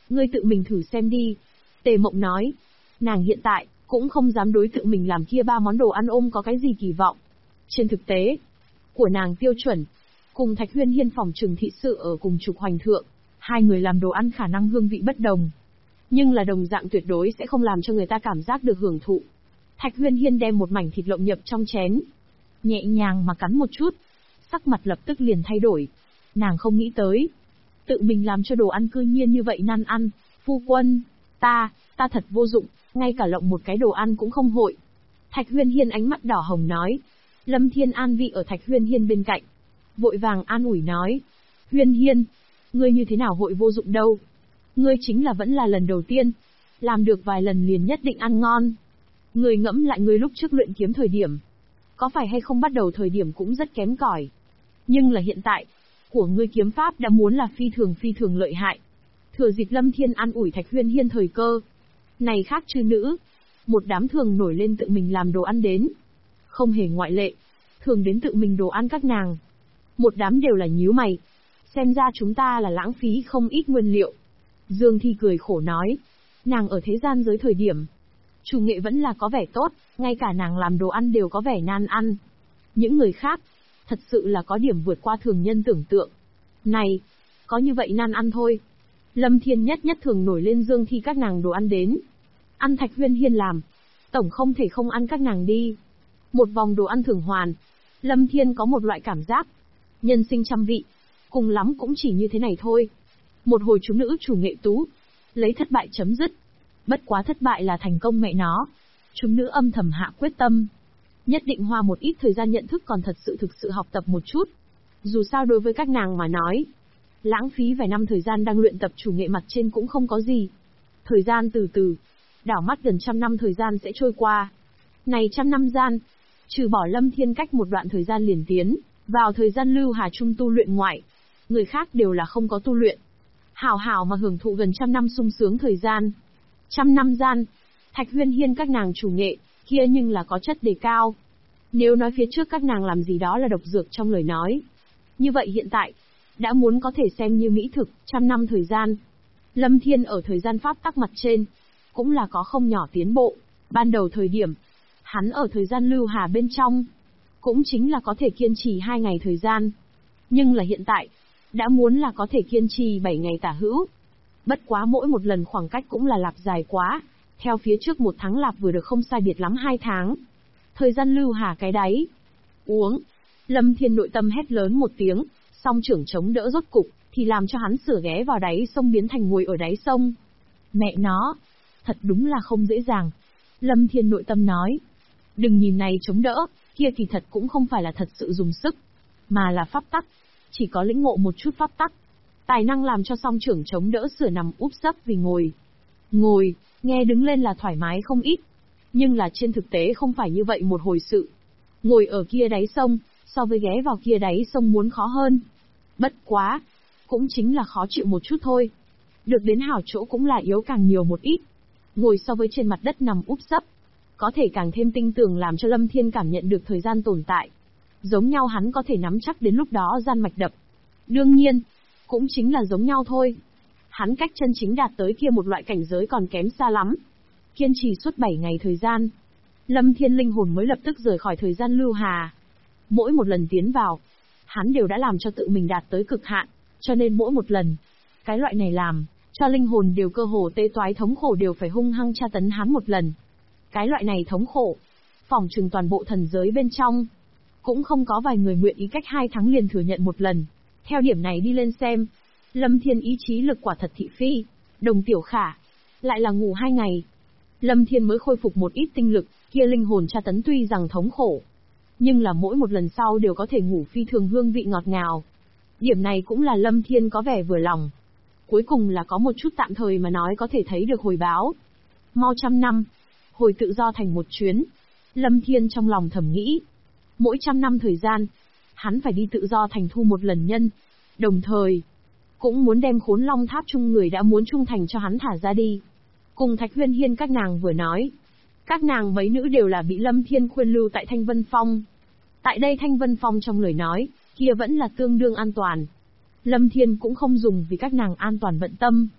A: Ngươi tự mình thử xem đi. Tề Mộng nói. Nàng hiện tại, cũng không dám đối tự mình làm kia 3 món đồ ăn ôm có cái gì kỳ vọng. Trên thực tế, của nàng tiêu chuẩn, cùng Thạch Huyên Hiên phòng trừng thị sự ở cùng trục hoành thượng, hai người làm đồ ăn khả năng hương vị bất đồng. Nhưng là đồng dạng tuyệt đối sẽ không làm cho người ta cảm giác được hưởng thụ. Thạch Huyên Hiên đem một mảnh thịt lộng nhập trong chén. Nhẹ nhàng mà cắn một chút. Sắc mặt lập tức liền thay đổi. Nàng không nghĩ tới. Tự mình làm cho đồ ăn cư nhiên như vậy nan ăn. Phu quân, ta thật vô dụng, ngay cả lộng một cái đồ ăn cũng không hội. Thạch Huyên Hiên ánh mắt đỏ hồng nói. Lâm Thiên An vị ở Thạch Huyên Hiên bên cạnh. Vội vàng an ủi nói. Huyên Hiên, ngươi như thế nào hội vô dụng đâu. Ngươi chính là vẫn là lần đầu tiên. Làm được vài lần liền nhất định ăn ngon. Ngươi ngẫm lại ngươi lúc trước luyện kiếm thời điểm. Có phải hay không bắt đầu thời điểm cũng rất kém cỏi. Nhưng là hiện tại, của ngươi kiếm pháp đã muốn là phi thường lợi hại. Thừa dịp Lâm Thiên an ủi Thạch Huyên Hiên thời cơ. Này khác chư nữ. Một đám thường nổi lên tự mình làm đồ ăn đến. Không hề ngoại lệ. Thường đến tự mình đồ ăn các nàng. Một đám đều là nhíu mày. Xem ra chúng ta là lãng phí không ít nguyên liệu. Dương Thi cười khổ nói. Nàng ở thế gian giới thời điểm. Chủ nghệ vẫn là có vẻ tốt, ngay cả nàng làm đồ ăn đều có vẻ nan ăn. Những người khác, thật sự là có điểm vượt qua thường nhân tưởng tượng. Này, có như vậy nan ăn thôi. Lâm Thiên nhất thường nổi lên Dương Thi các nàng đồ ăn đến. Ăn Thạch Huyên Hiên làm. Tổng không thể không ăn các nàng đi. Một vòng đồ ăn thường hoàn. Lâm Thiên có một loại cảm giác. Nhân sinh trăm vị. Cùng lắm cũng chỉ như thế này thôi. Một hồi chúng nữ chủ nghệ tú. Lấy thất bại chấm dứt. Bất quá thất bại là thành công mẹ nó. Chúng nữ âm thầm hạ quyết tâm. Nhất định hoa một ít thời gian nhận thức còn thật sự thực sự học tập một chút. Dù sao đối với các nàng mà nói. Lãng phí vài năm thời gian đang luyện tập chủ nghệ mặt trên cũng không có gì. Thời gian từ từ. Đảo mắt gần 100 năm thời gian sẽ trôi qua. Này 100 năm gian. Trừ bỏ Lâm Thiên cách một đoạn thời gian liền tiến. Vào thời gian lưu hà trung tu luyện ngoại. Người khác đều là không có tu luyện. Hảo hảo mà hưởng thụ gần 100 năm sung sướng thời gian. 100 năm gian, Thạch Huyên Hiên các nàng chủ nghệ, kia nhưng là có chất đề cao. Nếu nói phía trước các nàng làm gì đó là độc dược trong lời nói. Như vậy hiện tại, đã muốn có thể xem như mỹ thực, 100 năm thời gian. Lâm Thiên ở thời gian pháp tắc mặt trên, cũng là có không nhỏ tiến bộ. Ban đầu thời điểm, hắn ở thời gian lưu hà bên trong, cũng chính là có thể kiên trì 2 ngày thời gian. Nhưng là hiện tại, đã muốn là có thể kiên trì 7 ngày tả hữu. Bất quá mỗi một lần khoảng cách cũng là lạp dài quá. Theo phía trước 1 tháng lạp vừa được không sai biệt lắm 2 tháng. Thời gian lưu hà cái đáy. Uống. Lâm Thiên nội tâm hét lớn một tiếng, song trưởng chống đỡ rốt cục, thì làm cho hắn sửa ghé vào đáy sông biến thành ngồi ở đáy sông. Mẹ nó. Thật đúng là không dễ dàng. Lâm Thiên nội tâm nói. Đừng nhìn này chống đỡ, kia kỳ thật cũng không phải là thật sự dùng sức, mà là pháp tắc. Chỉ có lĩnh ngộ một chút pháp tắc. Tài năng làm cho song trưởng chống đỡ sửa nằm úp sấp vì ngồi. Ngồi, nghe đứng lên là thoải mái không ít. Nhưng là trên thực tế không phải như vậy một hồi sự. Ngồi ở kia đáy sông, so với ghé vào kia đáy sông muốn khó hơn. Bất quá, cũng chính là khó chịu một chút thôi. Được đến hảo chỗ cũng là yếu càng nhiều một ít. Ngồi so với trên mặt đất nằm úp sấp, có thể càng thêm tinh tường làm cho Lâm Thiên cảm nhận được thời gian tồn tại. Giống nhau hắn có thể nắm chắc đến lúc đó gian mạch đập. Đương nhiên, cũng chính là giống nhau thôi. Hắn cách chân chính đạt tới kia một loại cảnh giới còn kém xa lắm. Kiên trì suốt 7 ngày thời gian. Lâm Thiên linh hồn mới lập tức rời khỏi thời gian lưu hà. Mỗi một lần tiến vào, hắn đều đã làm cho tự mình đạt tới cực hạn, cho nên mỗi một lần, cái loại này làm, cho linh hồn đều cơ hồ tê toái thống khổ đều phải hung hăng tra tấn hắn một lần. Cái loại này thống khổ, phỏng chừng toàn bộ thần giới bên trong, cũng không có vài người nguyện ý cách 2 tháng liền thừa nhận một lần. Theo điểm này đi lên xem, Lâm Thiên ý chí lực quả thật thị phi. Đồng Tiểu Khả, lại là ngủ 2 ngày. Lâm Thiên mới khôi phục một ít tinh lực, kia linh hồn tra tấn tuy rằng thống khổ, nhưng là mỗi một lần sau đều có thể ngủ phi thường hương vị ngọt ngào. Điểm này cũng là Lâm Thiên có vẻ vừa lòng. Cuối cùng là có một chút tạm thời mà nói có thể thấy được hồi báo. Mau 100 năm, hồi tự do thành một chuyến. Lâm Thiên trong lòng thầm nghĩ. Mỗi 100 năm thời gian, hắn phải đi tự do thành thu một lần nhân. Đồng thời, cũng muốn đem Khốn Long Tháp chung người đã muốn trung thành cho hắn thả ra đi. Cùng Thạch Huyên Hiên các nàng vừa nói. Các nàng mấy nữ đều là bị Lâm Thiên khuyên lưu tại Thanh Vân Phong. Tại đây Thanh Vân Phong trong lời nói, kia vẫn là tương đương an toàn. Lâm Thiên cũng không dùng vì các nàng an toàn bận tâm.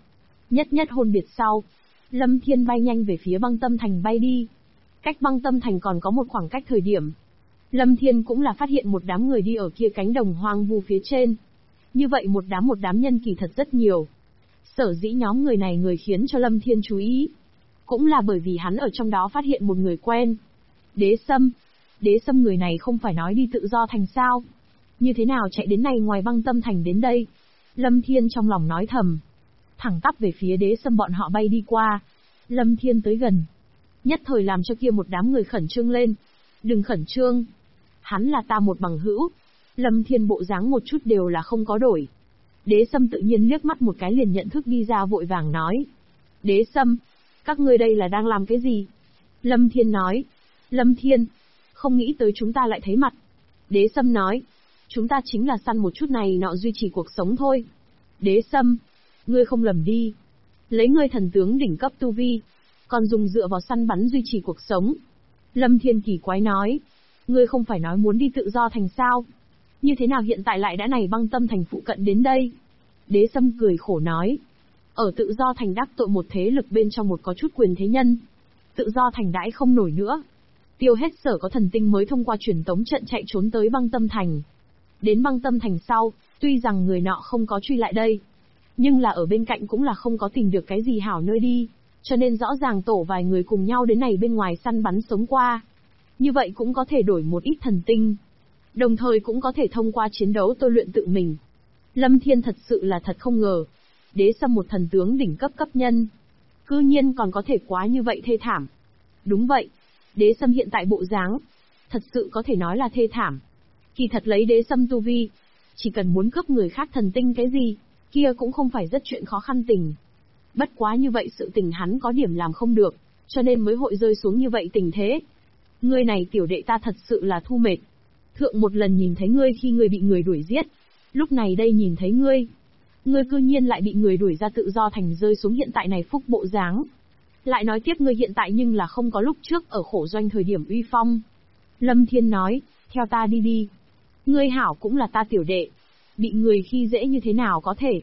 A: Nhất nhất hôn biệt sau, Lâm Thiên bay nhanh về phía Băng Tâm Thành bay đi. Cách Băng Tâm Thành còn có một khoảng cách thời điểm. Lâm Thiên cũng là phát hiện một đám người đi ở kia cánh đồng hoang vu phía trên. Như vậy một đám nhân kỳ thật rất nhiều. Sở dĩ nhóm người này người khiến cho Lâm Thiên chú ý. Cũng là bởi vì hắn ở trong đó phát hiện một người quen. Đế Sâm. Đế Sâm người này không phải nói đi tự do thành sao? Như thế nào chạy đến này ngoài Băng Tâm Thành đến đây? Lâm Thiên trong lòng nói thầm. Thẳng tắp về phía Đế Sâm bọn họ bay đi qua. Lâm Thiên tới gần. Nhất thời làm cho kia một đám người khẩn trương lên. Đừng khẩn trương. Hắn là ta một bằng hữu. Lâm Thiên bộ dáng một chút đều là không có đổi. Đế Sâm tự nhiên liếc mắt một cái liền nhận thức đi ra vội vàng nói. Đế Sâm, các ngươi đây là đang làm cái gì? Lâm Thiên nói. Lâm Thiên, không nghĩ tới chúng ta lại thấy mặt. Đế Sâm nói. Chúng ta chính là săn một chút này nọ duy trì cuộc sống thôi. Đế Sâm, ngươi không lầm đi. Lấy ngươi thần tướng đỉnh cấp tu vi, còn dùng dựa vào săn bắn duy trì cuộc sống. Lâm Thiên kỳ quái nói. Ngươi không phải nói muốn đi tự do thành sao? Như thế nào hiện tại lại đã này Băng Tâm Thành phụ cận đến đây? Đế Sâm cười khổ nói. Ở tự do thành đắc tội một thế lực bên trong một có chút quyền thế nhân. Tự do thành đãi không nổi nữa. Tiêu hết sở có thần tinh mới thông qua truyền tống trận chạy trốn tới Băng Tâm Thành. Đến Băng Tâm Thành sau, tuy rằng người nọ không có truy lại đây. Nhưng là ở bên cạnh cũng là không có tìm được cái gì hảo nơi đi. Cho nên rõ ràng tổ vài người cùng nhau đến này bên ngoài săn bắn sống qua. Như vậy cũng có thể đổi một ít thần tinh. Đồng thời cũng có thể thông qua chiến đấu tôi luyện tự mình. Lâm Thiên thật sự là thật không ngờ. Đế Sâm một thần tướng đỉnh cấp cấp nhân. Cư nhiên còn có thể quá như vậy thê thảm. Đúng vậy. Đế Sâm hiện tại bộ dáng. Thật sự có thể nói là thê thảm. Kỳ thật lấy Đế Sâm tu vi. Chỉ cần muốn cướp người khác thần tinh cái gì. Kia cũng không phải rất chuyện khó khăn tình. Bất quá như vậy sự tình hắn có điểm làm không được. Cho nên mới hội rơi xuống như vậy tình thế. Ngươi này tiểu đệ ta thật sự là thu mệt. Thượng một lần nhìn thấy ngươi khi ngươi bị người đuổi giết. Lúc này đây nhìn thấy ngươi. Ngươi cư nhiên lại bị người đuổi ra tự do thành rơi xuống hiện tại này phúc bộ dáng. Lại nói tiếp ngươi hiện tại nhưng là không có lúc trước ở khổ doanh thời điểm uy phong. Lâm Thiên nói, theo ta đi đi. Ngươi hảo cũng là ta tiểu đệ. Bị người khi dễ như thế nào có thể.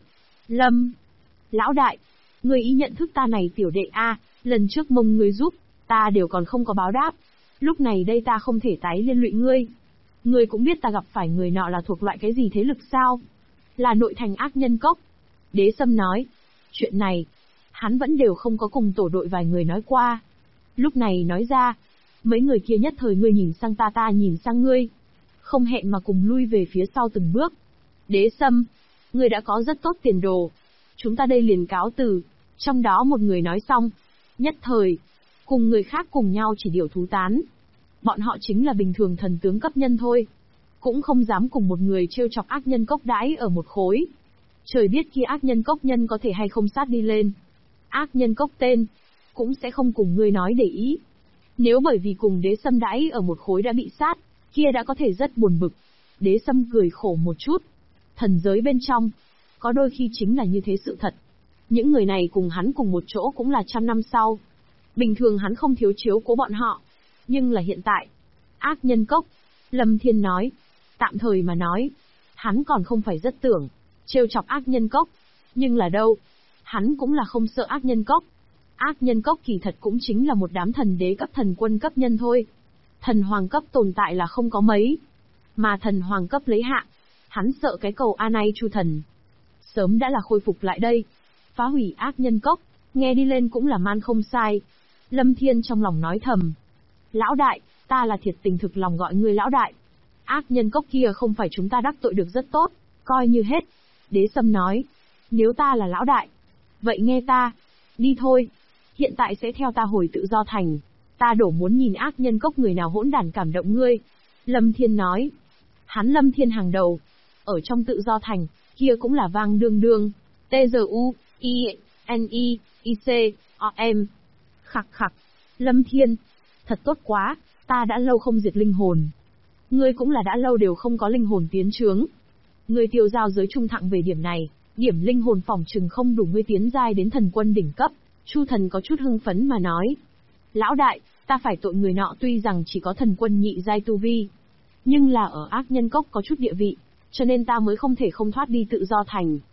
A: Lão đại, ngươi ý nhận thức ta này tiểu đệ a, lần trước mông ngươi giúp, ta đều còn không có báo đáp. Lúc này đây ta không thể tái liên lụy ngươi. Ngươi cũng biết ta gặp phải người nọ là thuộc loại cái gì thế lực sao? Là nội thành ác nhân cốc. Đế Sâm nói. Chuyện này, hắn vẫn đều không có cùng tổ đội vài người nói qua. Lúc này nói ra, mấy người kia nhất thời ngươi nhìn sang ta, ta nhìn sang ngươi. Không hẹn mà cùng lui về phía sau từng bước. Đế Sâm, ngươi đã có rất tốt tiền đồ. Chúng ta đây liền cáo từ. Trong đó một người nói xong. Nhất thời, cùng người khác cùng nhau chỉ điều thú tán. Bọn họ chính là bình thường thần tướng cấp nhân thôi. Cũng không dám cùng một người trêu chọc ác nhân cốc đãi ở một khối. Trời biết khi ác nhân cốc nhân có thể hay không sát đi lên. Ác nhân cốc tên, cũng sẽ không cùng ngươi nói để ý. Nếu bởi vì cùng Đế Sâm đãi ở một khối đã bị sát, kia đã có thể rất buồn bực. Đế Sâm cười khổ một chút. Thần giới bên trong, có đôi khi chính là như thế sự thật. Những người này cùng hắn cùng một chỗ cũng là 100 năm sau. Bình thường hắn không thiếu chiếu cố bọn họ. Nhưng là hiện tại, ác nhân cốc, Lâm Thiên nói, tạm thời mà nói, hắn còn không phải rất tưởng, trêu chọc ác nhân cốc. Nhưng là đâu, hắn cũng là không sợ ác nhân cốc. Ác nhân cốc kỳ thật cũng chính là một đám thần đế cấp thần quân cấp nhân thôi. Thần hoàng cấp tồn tại là không có mấy. Mà thần hoàng cấp lấy hạ, hắn sợ cái cầu Anai Chu thần. Sớm đã là khôi phục lại đây. Phá hủy ác nhân cốc, nghe đi lên cũng là man không sai. Lâm Thiên trong lòng nói thầm. Lão đại, ta là thiệt tình thực lòng gọi ngươi lão đại. Ác nhân cốc kia không phải chúng ta đắc tội được rất tốt, coi như hết. Đế Sâm nói. Nếu ta là lão đại, vậy nghe ta. Đi thôi. Hiện tại sẽ theo ta hồi tự do thành. Ta đổ muốn nhìn ác nhân cốc người nào hỗn đản cảm động ngươi. Lâm Thiên nói. Hắn Lâm Thiên hàng đầu. Ở trong tự do thành, kia cũng là vang đương đương. T-Z-U-I-N-I-I-C-O-M. Khặc khặc. Lâm Thiên. Thật tốt quá, ta đã lâu không diệt linh hồn. Ngươi cũng là đã lâu đều không có linh hồn tiến trướng. Ngươi tiêu giao giới trung thặng về điểm này, điểm linh hồn phỏng chừng không đủ ngươi tiến giai đến thần quân đỉnh cấp. Chu thần có chút hưng phấn mà nói. Lão đại, ta phải tội người nọ tuy rằng chỉ có thần quân nhị giai tu vi. Nhưng là ở ác nhân cốc có chút địa vị, cho nên ta mới không thể không thoát đi tự do thành.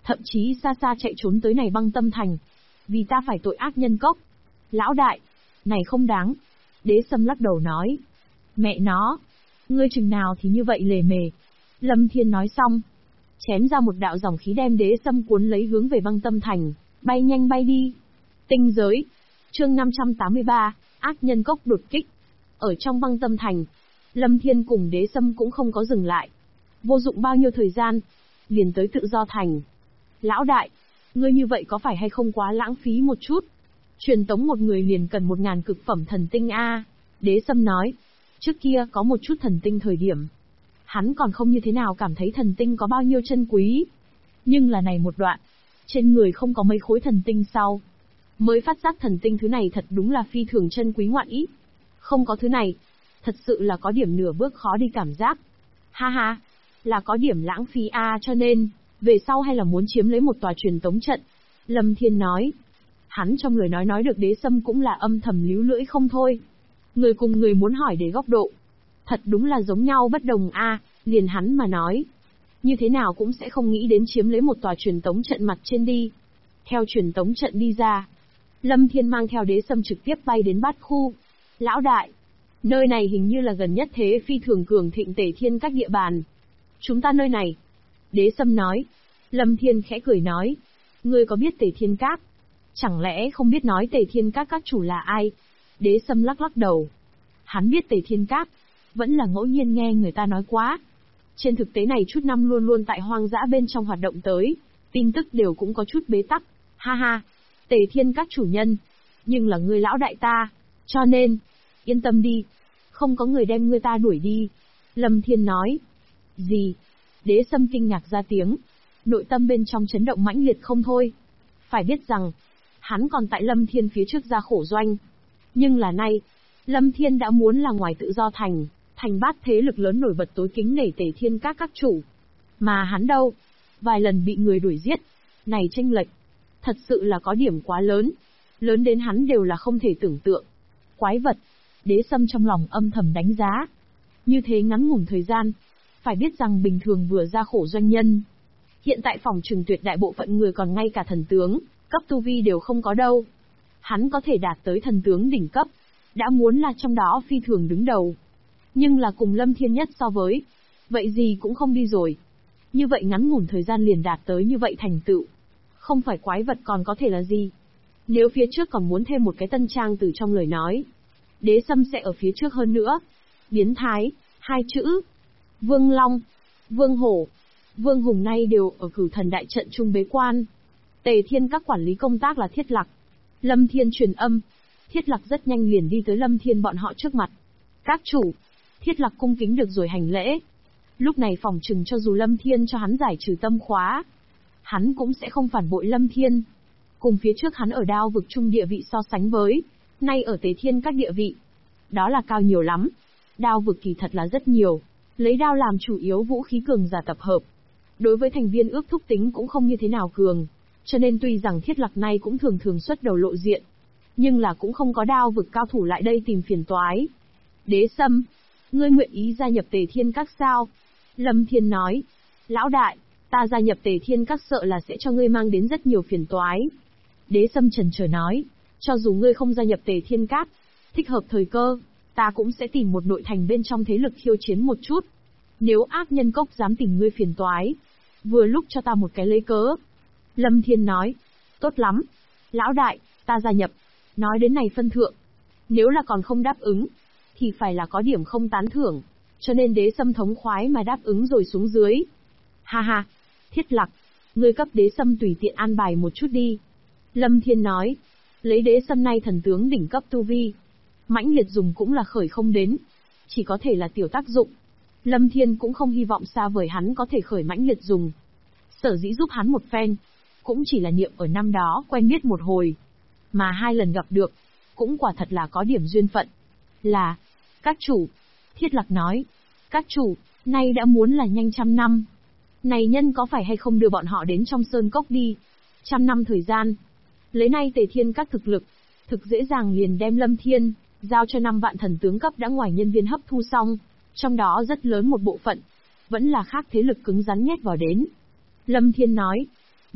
A: thậm chí xa xa chạy trốn tới này Băng Tâm Thành. Vì ta phải tội ác nhân cốc. Lão đại, này không đáng. Đế Sâm lắc đầu nói. Mẹ nó, ngươi chừng nào thì như vậy lề mề. Lâm Thiên nói xong, chém ra một đạo dòng khí đem Đế Sâm cuốn lấy hướng về Băng Tâm Thành, bay nhanh bay đi. Tinh giới, chương 583, ác nhân cốc đột kích. Ở trong Băng Tâm Thành, Lâm Thiên cùng Đế Sâm cũng không có dừng lại. Vô dụng bao nhiêu thời gian, liền tới Tự Do Thành. Lão đại, ngươi như vậy có phải hay không quá lãng phí một chút? Truyền tống một người liền cần 1000 cực phẩm thần tinh a. Đế Sâm nói, trước kia có một chút thần tinh thời điểm, hắn còn không như thế nào cảm thấy thần tinh có bao nhiêu chân quý. Nhưng là này một đoạn, trên người không có mấy khối thần tinh sau, mới phát giác thần tinh thứ này thật đúng là phi thường chân quý ngoạn ý. Không có thứ này, thật sự là có điểm nửa bước khó đi cảm giác. Ha ha, là có điểm lãng phí a, cho nên, về sau hay là muốn chiếm lấy một tòa truyền tống trận. Lâm Thiên nói. Hắn trong lời nói được Đế Sâm cũng là âm thầm líu lưỡi không thôi. Người cùng người muốn hỏi để góc độ. Thật đúng là giống nhau bất đồng a, liền hắn mà nói. Như thế nào cũng sẽ không nghĩ đến chiếm lấy một tòa truyền tống trận mặt trên đi. Theo truyền tống trận đi ra, Lâm Thiên mang theo Đế Sâm trực tiếp bay đến Bát Khu. Lão đại, nơi này hình như là gần nhất thế phi thường cường thịnh Tề Thiên các địa bàn. Chúng ta nơi này. Đế Sâm nói. Lâm Thiên khẽ cười nói. Ngươi có biết Tề Thiên các? Chẳng lẽ không biết nói Tề Thiên các chủ là ai? Đế Sâm lắc lắc đầu. Hắn biết Tề Thiên các, vẫn là ngẫu nhiên nghe người ta nói quá. Trên thực tế này chút năm luôn luôn tại hoang dã bên trong hoạt động tới, tin tức đều cũng có chút bế tắc. Ha ha, Tề Thiên các chủ nhân, nhưng là ngươi lão đại ta, cho nên, yên tâm đi, không có người đem ngươi ta đuổi đi. Lâm Thiên nói. Gì? Đế Sâm kinh ngạc ra tiếng, nội tâm bên trong chấn động mãnh liệt không thôi. Phải biết rằng, hắn còn tại Lâm Thiên phía trước ra khổ doanh. Nhưng là nay, Lâm Thiên đã muốn là ngoài Tự Do Thành, thành bát thế lực lớn nổi bật tối kính nể Tề Thiên các chủ. Mà hắn đâu? Vài lần bị người đuổi giết. Này chênh lệch, thật sự là có điểm quá lớn. Lớn đến hắn đều là không thể tưởng tượng. Quái vật. Đế Sâm trong lòng âm thầm đánh giá. Như thế ngắn ngủn thời gian. Phải biết rằng bình thường vừa ra khổ doanh nhân. Hiện tại phòng trừng tuyệt đại bộ phận người còn ngay cả thần tướng, cấp tu vi đều không có đâu. Hắn có thể đạt tới thần tướng đỉnh cấp. Đã muốn là trong đó phi thường đứng đầu. Nhưng là cùng Lâm Thiên nhất so với. Vậy gì cũng không đi rồi. Như vậy ngắn ngủn thời gian liền đạt tới như vậy thành tựu. Không phải quái vật còn có thể là gì. Nếu phía trước còn muốn thêm một cái tân trang từ trong lời nói. Đế Sâm sẽ ở phía trước hơn nữa. Biến thái, 2 chữ. Vương Long, Vương Hổ, Vương Hùng nay đều ở Cửu Thần đại trận trung bế quan. Tề Thiên các quản lý công tác là Thiết Lạc. Lâm Thiên truyền âm. Thiết Lạc rất nhanh liền đi tới Lâm Thiên bọn họ trước mặt. Các chủ. Thiết Lạc cung kính được rồi hành lễ. Lúc này phòng trừng cho dù Lâm Thiên cho hắn giải trừ tâm khóa, hắn cũng sẽ không phản bội Lâm Thiên. Cùng phía trước hắn ở Đao vực trung địa vị so sánh với, nay ở Tề Thiên các địa vị, đó là cao nhiều lắm. Đao vực kỳ thật là rất nhiều, lấy đao làm chủ yếu vũ khí cường giả tập hợp. Đối với thành viên ước thúc tính cũng không như thế nào cường, cho nên tuy rằng Thiết Lạc nay cũng thường thường xuất đầu lộ diện, nhưng là cũng không có Đao vực cao thủ lại đây tìm phiền toái. Đế Sâm, ngươi nguyện ý gia nhập Tề Thiên các sao? Lâm Thiên nói. Lão đại, ta gia nhập Tề Thiên các sợ là sẽ cho ngươi mang đến rất nhiều phiền toái. Đế Sâm chần chờ nói. Cho dù ngươi không gia nhập Tề Thiên các, thích hợp thời cơ, ta cũng sẽ tìm một nội thành bên trong thế lực khiêu chiến một chút. Nếu ác nhân cốc dám tìm ngươi phiền toái, vừa lúc cho ta một cái lấy cớ. Lâm Thiên nói. Tốt lắm. Lão đại, ta gia nhập. Nói đến này phân thượng, nếu là còn không đáp ứng, thì phải là có điểm không tán thưởng. Cho nên Đế Sâm thống khoái mà đáp ứng rồi xuống dưới. Ha ha, Thiết Lạc, ngươi cấp Đế Sâm tùy tiện an bài một chút đi. Lâm Thiên nói. Lấy Đế Sâm nay thần tướng đỉnh cấp tu vi, mãnh liệt dùng cũng là khởi không đến, chỉ có thể là tiểu tác dụng. Lâm Thiên cũng không hy vọng xa vời hắn có thể khởi mãnh liệt dùng. Sở dĩ giúp hắn một phen, cũng chỉ là niệm ở năm đó quen biết một hồi, mà 2 lần gặp được, cũng quả thật là có điểm duyên phận. Là, các chủ. Thiết Lạc nói. Các chủ, nay đã muốn là nhanh 100 năm. Này nhân có phải hay không đưa bọn họ đến trong sơn cốc đi? 100 năm thời gian. Lấy nay Tề Thiên các thực lực, thực dễ dàng liền đem Lâm Thiên, giao cho 5 vạn thần tướng cấp đã ngoài nhân viên hấp thu xong. Trong đó rất lớn một bộ phận, vẫn là khác thế lực cứng rắn nhét vào đến. Lâm Thiên nói.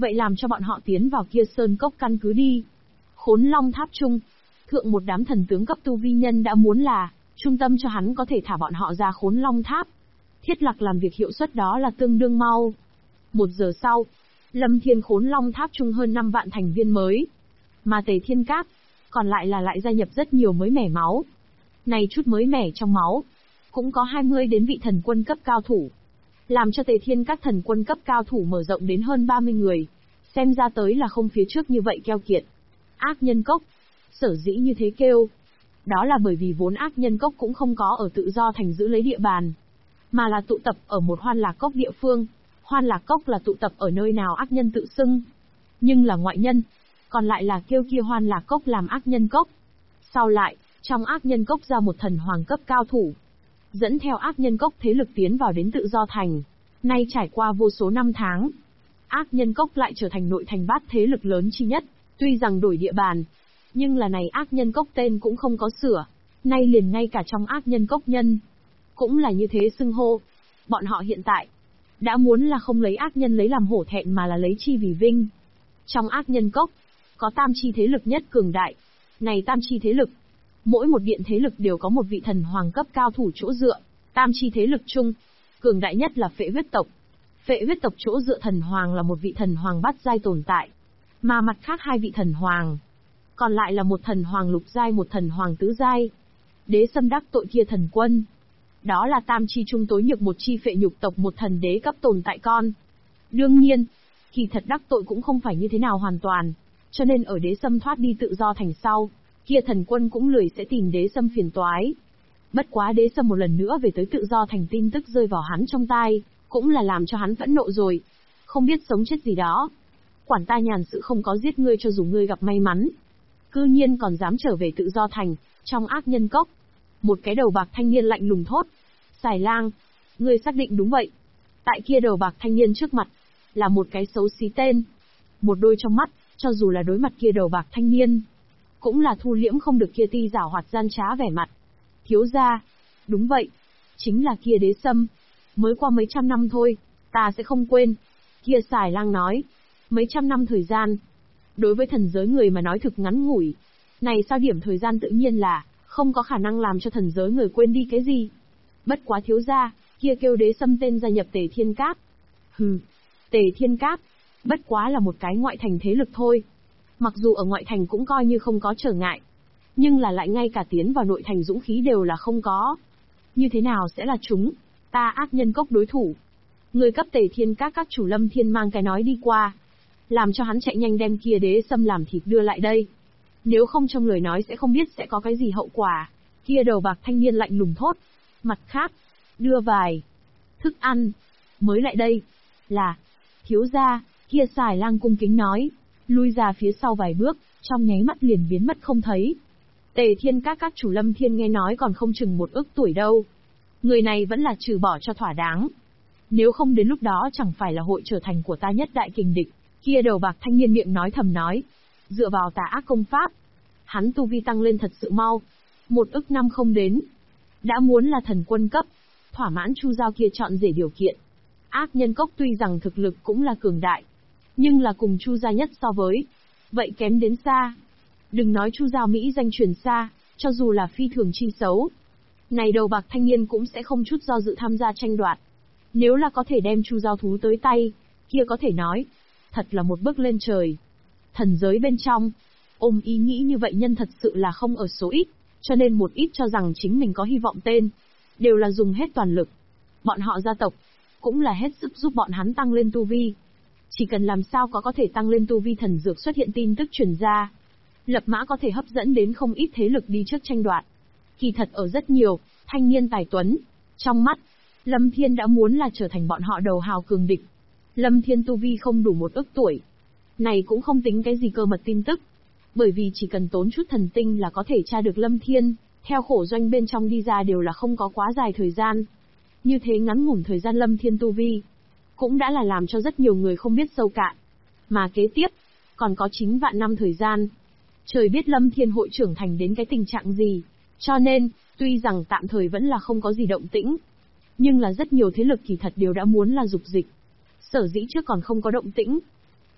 A: Vậy làm cho bọn họ tiến vào kia sơn cốc căn cứ đi. Khốn Long Tháp Trung, thượng một đám thần tướng cấp tu vi nhân đã muốn là trung tâm cho hắn có thể thả bọn họ ra Khốn Long Tháp. Thiết Lạc làm việc hiệu suất đó là tương đương mau. 1 giờ sau, Lâm Thiên Khốn Long Tháp Trung hơn 5 vạn thành viên mới. Mà Tề Thiên Các, còn lại là lại gia nhập rất nhiều mới mẻ máu. Này chút mới mẻ trong máu, cũng có 20 đến vị thần quân cấp cao thủ. Làm cho Tề Thiên Các thần quân cấp cao thủ mở rộng đến hơn 30 người. Xem ra tới là không phía trước như vậy keo kiệt. Ác Nhân Cốc, sở dĩ như thế kêu. Đó là bởi vì vốn Ác Nhân Cốc cũng không có ở tự do thành giữ lấy địa bàn, mà là tụ tập ở một Hoan Lạc Cốc địa phương. Hoan Lạc Cốc là tụ tập ở nơi nào ác nhân tự xưng, nhưng là ngoại nhân, còn lại là kêu kia Hoan Lạc Cốc làm Ác Nhân Cốc. Sau lại, trong Ác Nhân Cốc ra một thần hoàng cấp cao thủ, dẫn theo Ác Nhân Cốc thế lực tiến vào đến tự do thành. Nay trải qua vô số năm tháng, Ác Nhân Cốc lại trở thành nội thành bát thế lực lớn chi nhất. Tuy rằng đổi địa bàn, nhưng là này Ác Nhân Cốc tên cũng không có sửa. Nay liền ngay cả trong Ác Nhân Cốc nhân, cũng là như thế xưng hô. Bọn họ hiện tại, đã muốn là không lấy ác nhân lấy làm hổ thẹn mà là lấy chi vì vinh. Trong Ác Nhân Cốc, có tam chi thế lực nhất cường đại. Này tam chi thế lực, mỗi một điện thế lực đều có một vị thần hoàng cấp cao thủ chỗ dựa. Tam chi thế lực chung, cường đại nhất là Phệ Huyết tộc. Phệ Huyết tộc chỗ dựa thần hoàng là một vị thần hoàng bát giai tồn tại, mà mặt khác 2 vị thần hoàng, còn lại là một thần hoàng lục giai, một thần hoàng tứ giai. Đế Sâm đắc tội kia thần quân, đó là tam chi trung tối nhược một chi Phệ Nhục tộc, một thần đế cấp tồn tại con. Đương nhiên, kỳ thật đắc tội cũng không phải như thế nào hoàn toàn, cho nên ở Đế Sâm thoát đi tự do thành sau, kia thần quân cũng lười sẽ tìm Đế Sâm phiền toái. Bất quá Đế Sâm một lần nữa về tới tự do thành, tin tức rơi vào hắn trong tai, cũng là làm cho hắn phẫn nộ rồi. Không biết sống chết gì đó, quản ta nhàn sự không có giết ngươi cho dù ngươi gặp may mắn. Cư nhiên còn dám trở về tự do thành, trong Ác Nhân Cốc. Một cái đầu bạc thanh niên lạnh lùng thốt. Xài Lang, ngươi xác định đúng vậy? Tại kia đầu bạc thanh niên trước mặt, là một cái xấu xí tên. Một đôi trong mắt, cho dù là đối mặt kia đầu bạc thanh niên, cũng là thu liễm không được kia ti giảo hoạt gian trá vẻ mặt. Thiếu gia, đúng vậy, chính là kia Đế Sâm. Mới qua mấy trăm năm thôi, ta sẽ không quên. Kia Xài Lang nói, mấy trăm năm thời gian, đối với thần giới người mà nói thực ngắn ngủi. Này sao điểm thời gian tự nhiên là không có khả năng làm cho thần giới người quên đi cái gì. Bất quá thiếu gia, kia kêu Đế Sâm tên gia nhập Tề Thiên Các. Hừ, Tề Thiên Các, bất quá là một cái ngoại thành thế lực thôi. Mặc dù ở ngoại thành cũng coi như không có trở ngại, nhưng là lại ngay cả tiến vào nội thành dũng khí đều là không có. Như thế nào sẽ là chúng, ta Ác Nhân Cốc đối thủ? Người cấp Tề Thiên Các chủ Lâm Thiên mang cái nói đi qua, làm cho hắn chạy nhanh đem kia Đế Sâm làm thịt đưa lại đây. Nếu không trong lời nói sẽ không biết sẽ có cái gì hậu quả. Kia đầu bạc thanh niên lạnh lùng thốt. Mặt khác, đưa vài thức ăn mới lại đây. Là, thiếu gia, kia Xài Lang cung kính nói, lui ra phía sau vài bước, trong nháy mắt liền biến mất không thấy. Tề Thiên Các chủ Lâm Thiên nghe nói còn không chừng 1 ức tuổi đâu. Người này vẫn là trừ bỏ cho thỏa đáng. Nếu không đến lúc đó chẳng phải là hội trở thành của ta nhất đại kình địch. Kia đầu bạc thanh niên miệng nói thầm nói. Dựa vào tà ác công pháp, hắn tu vi tăng lên thật sự mau. 1 ức năm không đến, đã muốn là thần quân cấp, thỏa mãn Chu Giao kia chọn rể điều kiện. Ác Nhân Cốc tuy rằng thực lực cũng là cường đại, nhưng là cùng Chu gia nhất so với, vậy kém đến xa. Đừng nói Chu Giao Mỹ danh truyền xa, cho dù là phi thường chi xấu, này đầu bạc thanh niên cũng sẽ không chút do dự tham gia tranh đoạt. Nếu là có thể đem Chu Giao thú tới tay, kia có thể nói, thật là một bước lên trời. Thần giới bên trong, ôm ý nghĩ như vậy nhân thật sự là không ở số ít, cho nên một ít cho rằng chính mình có hy vọng tên, đều là dùng hết toàn lực. Bọn họ gia tộc, cũng là hết sức giúp bọn hắn tăng lên tu vi. Chỉ cần làm sao có thể tăng lên tu vi, thần dược xuất hiện tin tức truyền ra, lập mã có thể hấp dẫn đến không ít thế lực đi trước tranh đoạt. Kỳ thật ở rất nhiều thanh niên tài tuấn, trong mắt, Lâm Thiên đã muốn là trở thành bọn họ đầu hào cường địch. Lâm Thiên tu vi không đủ 1 ức tuổi. Này cũng không tính cái gì cơ mật tin tức, bởi vì chỉ cần tốn chút thần tinh là có thể tra được Lâm Thiên, theo khổ doanh bên trong đi ra đều là không có quá dài thời gian. Như thế ngắn ngủn thời gian Lâm Thiên tu vi, cũng đã là làm cho rất nhiều người không biết sâu cạn. Mà kế tiếp, còn có 9 vạn năm thời gian. Trời biết Lâm Thiên hội trưởng thành đến cái tình trạng gì. Cho nên, tuy rằng tạm thời vẫn là không có gì động tĩnh, nhưng là rất nhiều thế lực kỳ thật đều đã muốn là dục dịch. Sở dĩ trước còn không có động tĩnh,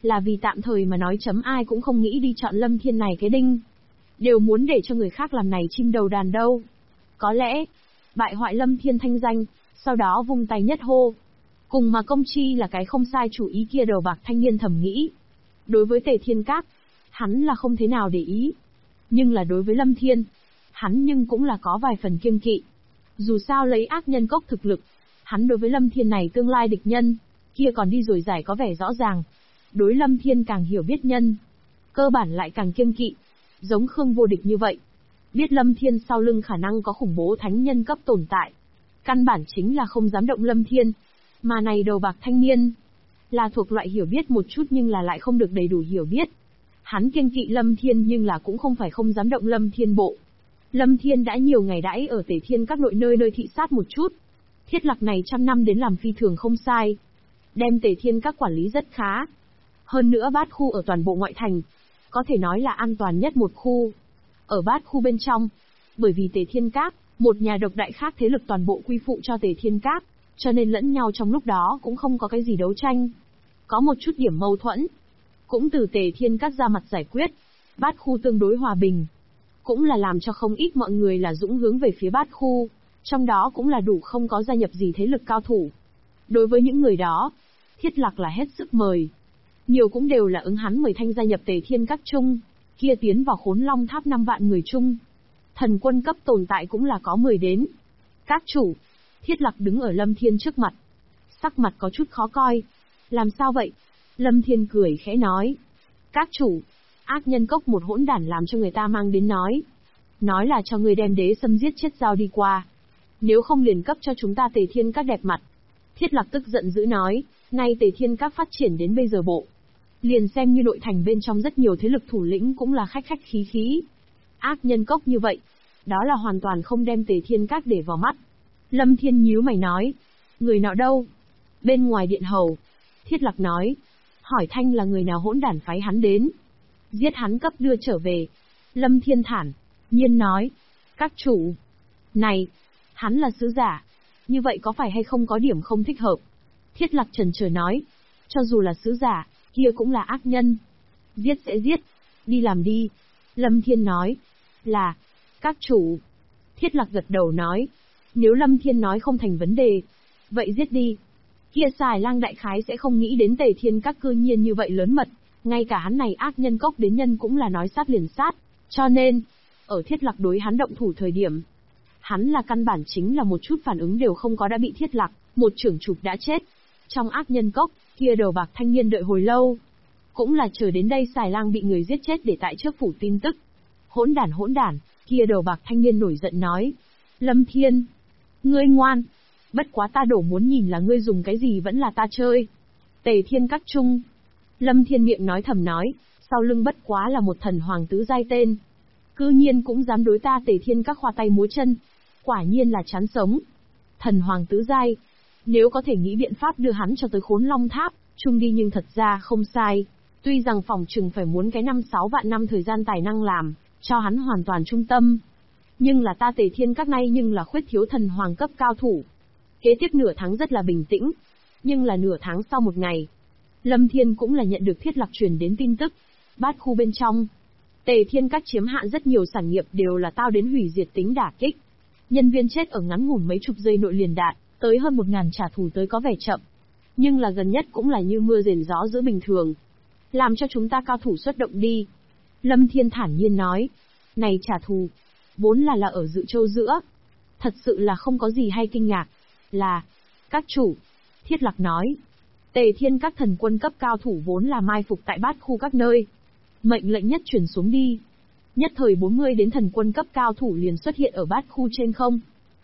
A: Là vì tạm thời mà nói ai cũng không nghĩ đi chọn Lâm Thiên này cái đinh. Đều muốn để cho người khác làm này chim đầu đàn đâu. Có lẽ, bại hoại Lâm Thiên thanh danh, sau đó vung tay nhất hô. Cùng mà công chi là cái không sai chủ ý kia đầu bạc thanh niên thầm nghĩ. Đối với Tề Thiên Các, hắn là không thế nào để ý. Nhưng là đối với Lâm Thiên, hắn nhưng cũng là có vài phần kiêng kỵ. Dù sao lấy ác nhân cốc thực lực, hắn đối với Lâm Thiên này tương lai địch nhân, kia còn đi rồi giải có vẻ rõ ràng. Đối Lâm Thiên càng hiểu biết nhân, cơ bản lại càng kiêng kỵ. Giống Khương Vô Địch như vậy. Biết Lâm Thiên sau lưng khả năng có khủng bố thánh nhân cấp tồn tại. Căn bản chính là không dám động Lâm Thiên. Mà này đầu bạc thanh niên, là thuộc loại hiểu biết một chút nhưng là lại không được đầy đủ hiểu biết. Hắn kiêng kỵ Lâm Thiên nhưng là cũng không phải không dám động Lâm Thiên bộ. Lâm Thiên đã nhiều ngày đãi ở Tề Thiên Các nội nơi nơi thị sát một chút. Thiết Lạc này trăm năm đến làm phi thường không sai. Đem Tề Thiên Các quản lý rất khá. Hơn nữa Bát Khu ở toàn bộ ngoại thành, có thể nói là an toàn nhất một khu. Ở Bát Khu bên trong, bởi vì Tề Thiên Các, một nhà độc đại khác thế lực toàn bộ quy phụ cho Tề Thiên Các, cho nên lẫn nhau trong lúc đó cũng không có cái gì đấu tranh. Có một chút điểm mâu thuẫn, cũng từ Tề Thiên Các ra mặt giải quyết. Bát Khu tương đối hòa bình, cũng là làm cho không ít mọi người là dũng hướng về phía Bát Khu, trong đó cũng là đủ không có gia nhập gì thế lực cao thủ. Đối với những người đó, Thiết Lạc là hết sức mời. Nhiều cũng đều là ứng hắn mời thanh gia nhập Tề Thiên Các chung, kia tiến vào Khốn Long Tháp 5 vạn người chung. Thần quân cấp tồn tại cũng là có 10 đến. Các chủ, Thiết Lạc đứng ở Lâm Thiên trước mặt. Sắc mặt có chút khó coi. Làm sao vậy? Lâm Thiên cười khẽ nói. Các chủ, ác nhân cốc một hỗn đản làm cho người ta mang đến nói. Nói là cho người đem đế xâm giết chết giao đi qua. Nếu không liền cấp cho chúng ta Tề Thiên Các đẹp mặt. Thiết Lạc tức giận dữ nói, nay Tề Thiên Các phát triển đến bây giờ bộ. Liền xem như nội thành bên trong rất nhiều thế lực thủ lĩnh cũng là khách khách khí khí. Ác nhân cốc như vậy, đó là hoàn toàn không đem Tề Thiên Các để vào mắt. Lâm Thiên nhíu mày nói, người nào đâu? Bên ngoài điện hầu. Thiết Lạc nói, hỏi thanh là người nào hỗn đản phái hắn đến. Giết hắn cấp đưa trở về. Lâm Thiên thản nhiên nói, các chủ. Này, hắn là sứ giả. Như vậy có phải hay không có điểm không thích hợp? Thiết Lạc chần chờ nói, cho dù là sứ giả, kia cũng là ác nhân. Giết sẽ giết. Đi làm đi. Lâm Thiên nói, là, các chủ. Thiết Lạc gật đầu nói, nếu Lâm Thiên nói không thành vấn đề, vậy giết đi. Kia Xài Lang đại khái sẽ không nghĩ đến Tề Thiên Các cư nhiên như vậy lớn mật, ngay cả hắn này ác nhân cốc đến nhân cũng là nói sát liền sát, cho nên, ở Thiết Lạc đối hắn động thủ thời điểm, hắn là căn bản chính là một chút phản ứng đều không có đã bị Thiết Lạc, một trưởng trục đã chết. Trong ác nhân cốc, kia đầu bạc thanh niên đợi hồi lâu, cũng là chờ đến đây Xài Lang bị người giết chết để tại trước phủ tin tức. Hỗn đản, kia đầu bạc thanh niên nổi giận nói, Lâm Thiên, ngươi ngoan, bất quá ta đổ muốn nhìn là ngươi dùng cái gì vẫn là ta chơi. Tề Thiên Các chung. Lâm Thiên miệng nói thầm nói, sau lưng bất quá là một thần hoàng tứ giai tên. Cư nhiên cũng dám đối ta Tề Thiên Các khoa tay múa chân. Quả nhiên là chán sống. Thần hoàng tứ giai. Nếu có thể nghĩ biện pháp đưa hắn cho tới Khốn Long Tháp, chung đi nhưng thật ra không sai. Tuy rằng phòng trừng phải muốn cái 5-6 vạn năm thời gian tài năng làm, cho hắn hoàn toàn trung tâm. Nhưng là ta Tề Thiên Các nay nhưng là khuyết thiếu thần hoàng cấp cao thủ. Kế tiếp nửa tháng rất là bình tĩnh. Nhưng là nửa tháng sau một ngày, Lâm Thiên cũng là nhận được Thiết Lạc truyền đến tin tức. Bát Khu bên trong, Tề Thiên Các chiếm hạn rất nhiều sản nghiệp đều là tao đến hủy diệt tính đả kích. Nhân viên chết ở ngắn ngủn mấy chục giây nội liền đạn, tới hơn 1000 trả thù tới có vẻ chậm. Nhưng là gần nhất cũng là như mưa rền gió giữa bình thường. Làm cho chúng ta cao thủ xuất động đi. Lâm Thiên thản nhiên nói. Này trả thù, vốn là ở Dự Châu giữa. Thật sự là không có gì hay kinh ngạc. Là, các chủ. Thiết Lạc nói. Tề Thiên Các thần quân cấp cao thủ vốn là mai phục tại Bát Khu các nơi. Mệnh lệnh nhất truyền xuống đi. Nhất thời 40 đến thần quân cấp cao thủ liền xuất hiện ở Bát Khu trên không.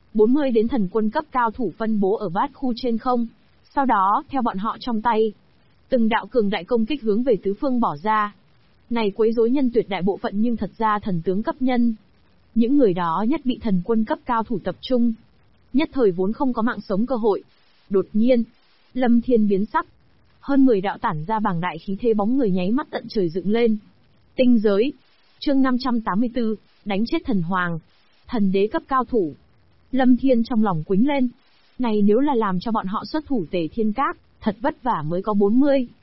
A: 40 đến thần quân cấp cao thủ phân bố ở Bát Khu trên không. Sau đó, theo bọn họ trong tay, từng đạo cường đại công kích hướng về tứ phương bỏ ra. Này quấy rối nhân tuyệt đại bộ phận nhưng thật ra thần tướng cấp nhân. Những người đó nhất bị thần quân cấp cao thủ tập trung. Nhất thời vốn không có mạng sống cơ hội. Đột nhiên, Lâm Thiên biến sắc. Hơn 10 đạo tản ra bàng đại khí thế bóng người nháy mắt tận trời dựng lên. Tinh giới. Chương 584, đánh chết thần hoàng. Thần đế cấp cao thủ. Lâm Thiên trong lòng quĩnh lên. Này nếu là làm cho bọn họ xuất thủ Tề Thiên Các, thật vất vả mới có 40,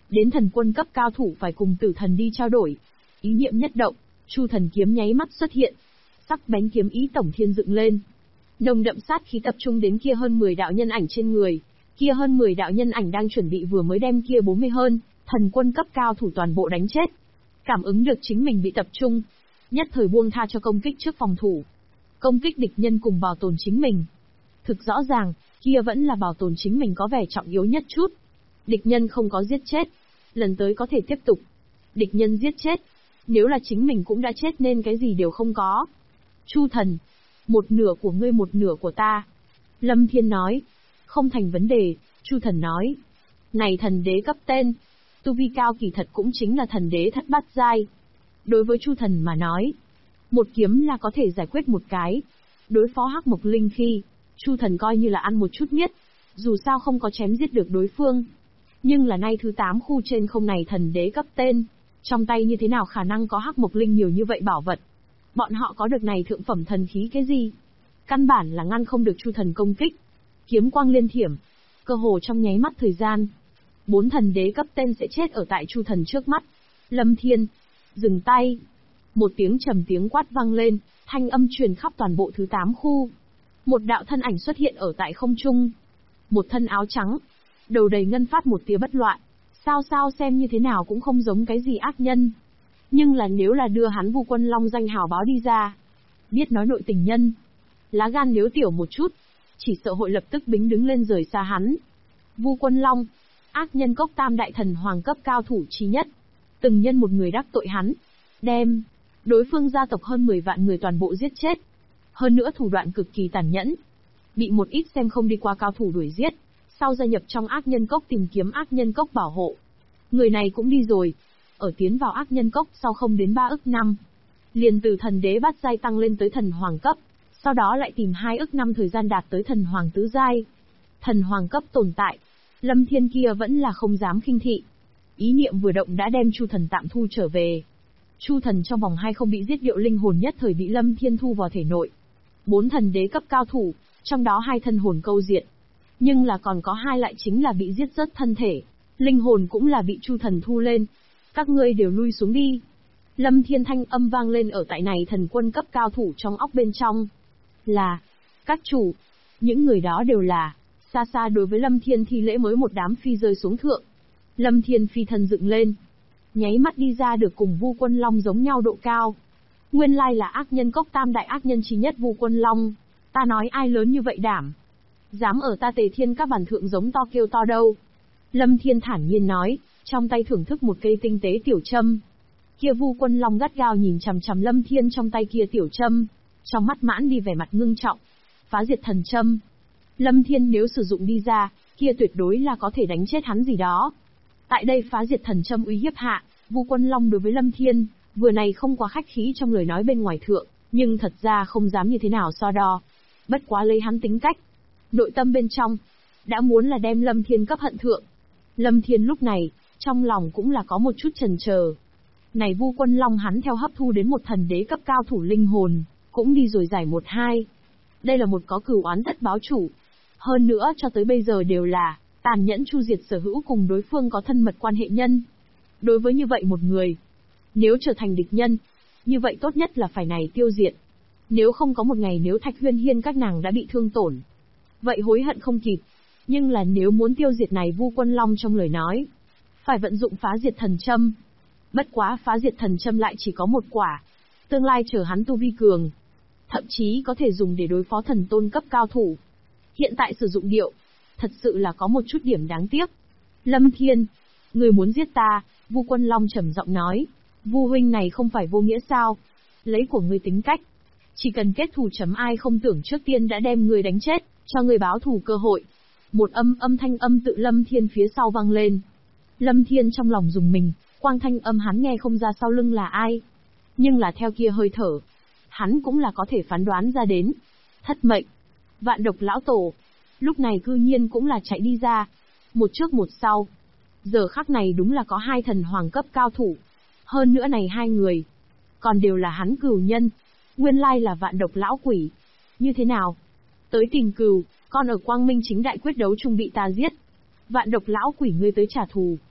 A: Đến thần quân cấp cao thủ phải cùng tử thần đi trao đổi. Ý niệm nhất động, Chu thần kiếm nháy mắt xuất hiện. Sắc bén kiếm ý tổng thiên dựng lên. Nồng đậm sát khí tập trung đến kia hơn 10 đạo nhân ảnh trên người. Kia hơn 10 đạo nhân ảnh đang chuẩn bị vừa mới đem kia 40 hơn, thần quân cấp cao thủ toàn bộ đánh chết. Cảm ứng được chính mình bị tập trung, nhất thời buông tha cho công kích trước phòng thủ. Công kích địch nhân cùng bảo tồn chính mình. Thực rõ ràng, kia vẫn là bảo tồn chính mình có vẻ trọng yếu nhất chút. Địch nhân không có giết chết, lần tới có thể tiếp tục. Địch nhân giết chết, nếu là chính mình cũng đã chết nên cái gì đều không có. Chu thần, một nửa của ngươi một nửa của ta. Lâm Thiên nói, không thành vấn đề, Chu thần nói. Này thần đế cấp tên, tu vi cao kỳ thật cũng chính là thần đế thất bát giai. Đối với Chu thần mà nói, một kiếm là có thể giải quyết một cái. Đối phó Hắc Mộc Linh khi, Chu thần coi như là ăn một chút miết, dù sao không có chém giết được đối phương. Nhưng là nay thứ 8 khu trên không này thần đế cấp tên, trong tay như thế nào khả năng có Hắc Mộc Linh nhiều như vậy bảo vật. Bọn họ có được này thượng phẩm thần khí cái gì? Căn bản là ngăn không được Chu thần công kích. Kiếm quang liên thiểm, cơ hồ trong nháy mắt thời gian. 4 thần đế cấp tên sẽ chết ở tại Chu thần trước mắt. Lâm Thiên, dừng tay. Một tiếng trầm tiếng quát vang lên, thanh âm truyền khắp toàn bộ thứ 8 khu. Một đạo thân ảnh xuất hiện ở tại không trung. Một thân áo trắng, đầu đầy ngân phát một tia bất loạn, sao xem như thế nào cũng không giống cái gì ác nhân. Nhưng là nếu là đưa hắn Vu Quân Long danh hào báo đi ra, biết nói nội tình nhân, lá gan nếu tiểu một chút, chỉ sợ hội lập tức bính đứng lên rời xa hắn. Vu Quân Long, ác nhân cốc tam đại thần hoàng cấp cao thủ chi nhất, từng nhân một người đắc tội hắn, đem đối phương gia tộc hơn 10 vạn người toàn bộ giết chết. Hơn nữa thủ đoạn cực kỳ tàn nhẫn, bị một ít xem không đi qua cao thủ đuổi giết, sau gia nhập trong ác nhân cốc tìm kiếm ác nhân cốc bảo hộ. Người này cũng đi rồi, ở tiến vào ác nhân cốc sau không đến 3 ức năm, liền từ thần đế bát giai tăng lên tới thần hoàng cấp, sau đó lại tìm 2 ức năm thời gian đạt tới thần hoàng tứ giai. Thần hoàng cấp tồn tại, Lâm Thiên kia vẫn là không dám khinh thị. Ý niệm vừa động đã đem Chu thần tạm thu trở về. Chu thần trong vòng 2 không bị giết điệu linh hồn nhất thời bị Lâm Thiên thu vào thể nội. 4 thần đế cấp cao thủ, trong đó 2 thân hồn câu diệt. Nhưng là còn có 2 lại chính là bị giết rớt thân thể, linh hồn cũng là bị Chu thần thu lên. Các ngươi đều lui xuống đi. Lâm Thiên thanh âm vang lên ở tại này thần quân cấp cao thủ trong óc bên trong. Là, các chủ, những người đó đều là, xa xa đối với Lâm Thiên thi lễ mới một đám phi rơi xuống thượng. Lâm Thiên phi thân dựng lên, nháy mắt đi ra được cùng Vu Quân Long giống nhau độ cao. Nguyên lai là ác nhân cốc tam đại ác nhân chí nhất Vu Quân Long. Ta nói ai lớn như vậy đảm, dám ở ta Tề Thiên các bản thượng giống to kêu to đâu. Lâm Thiên thản nhiên nói, trong tay thưởng thức một cây tinh tế tiểu châm. Kia Vu Quân Long gắt gao nhìn chằm chằm Lâm Thiên trong tay kia tiểu châm, trong mắt mãn đi vẻ mặt ngưng trọng. Phá diệt thần châm. Lâm Thiên nếu sử dụng đi ra, kia tuyệt đối là có thể đánh chết hắn gì đó. Tại đây phá diệt thần châm uy hiếp hạ, Vu Quân Long đối với Lâm Thiên, vừa này không quá khách khí trong lời nói bên ngoài thượng, nhưng thật ra không dám như thế nào so đo. Bất quá lấy hắn tính cách, nội tâm bên trong, đã muốn là đem Lâm Thiên cấp hận thượng. Lâm Thiên lúc này, trong lòng cũng là có một chút chần chờ. Này Vu Quân Long hắn theo hấp thu đến một thần đế cấp cao thủ linh hồn, cũng đi rồi giải 1-2. Đây là một có cửu oán tất báo chủ. Hơn nữa cho tới bây giờ đều là, tàn nhẫn chu diệt sở hữu cùng đối phương có thân mật quan hệ nhân. Đối với như vậy một người, nếu trở thành địch nhân, như vậy tốt nhất là phải này tiêu diệt. Nếu không có một ngày nếu Thạch Huyên Hiên các nàng đã bị thương tổn, vậy hối hận không kịp. Nhưng là nếu muốn tiêu diệt này Vu Quân Long trong lời nói, phải vận dụng phá diệt thần châm. Bất quá phá diệt thần châm lại chỉ có một quả. Tương lai chờ hắn tu vi cường, thậm chí có thể dùng để đối phó thần tôn cấp cao thủ. Hiện tại sử dụng điệu, thật sự là có một chút điểm đáng tiếc. Lâm Thiên, người muốn giết ta, Vu Quân Long trầm giọng nói. Vu huynh này không phải vô nghĩa sao? Lấy của ngươi tính cách, chỉ cần kết thù chấm ai không tưởng trước tiên đã đem người đánh chết, cho người báo thù cơ hội. Một âm thanh âm tự Lâm Thiên phía sau vang lên. Lâm Thiên trong lòng dùng mình, quang thanh âm hắn nghe không ra sau lưng là ai. Nhưng là theo kia hơi thở, hắn cũng là có thể phán đoán ra đến. Thất mệnh, Vạn Độc lão tổ, lúc này cư nhiên cũng là chạy đi ra. Một trước một sau. Giờ khắc này đúng là có 2 thần hoàng cấp cao thủ. Hơn nữa này 2 người, còn đều là hắn cửu nhân. Nguyên lai là Vạn Độc lão quỷ. Như thế nào? Tới tình cừu, con ở quang minh chính đại quyết đấu chung bị ta giết. Vạn Độc lão quỷ ngươi tới trả thù.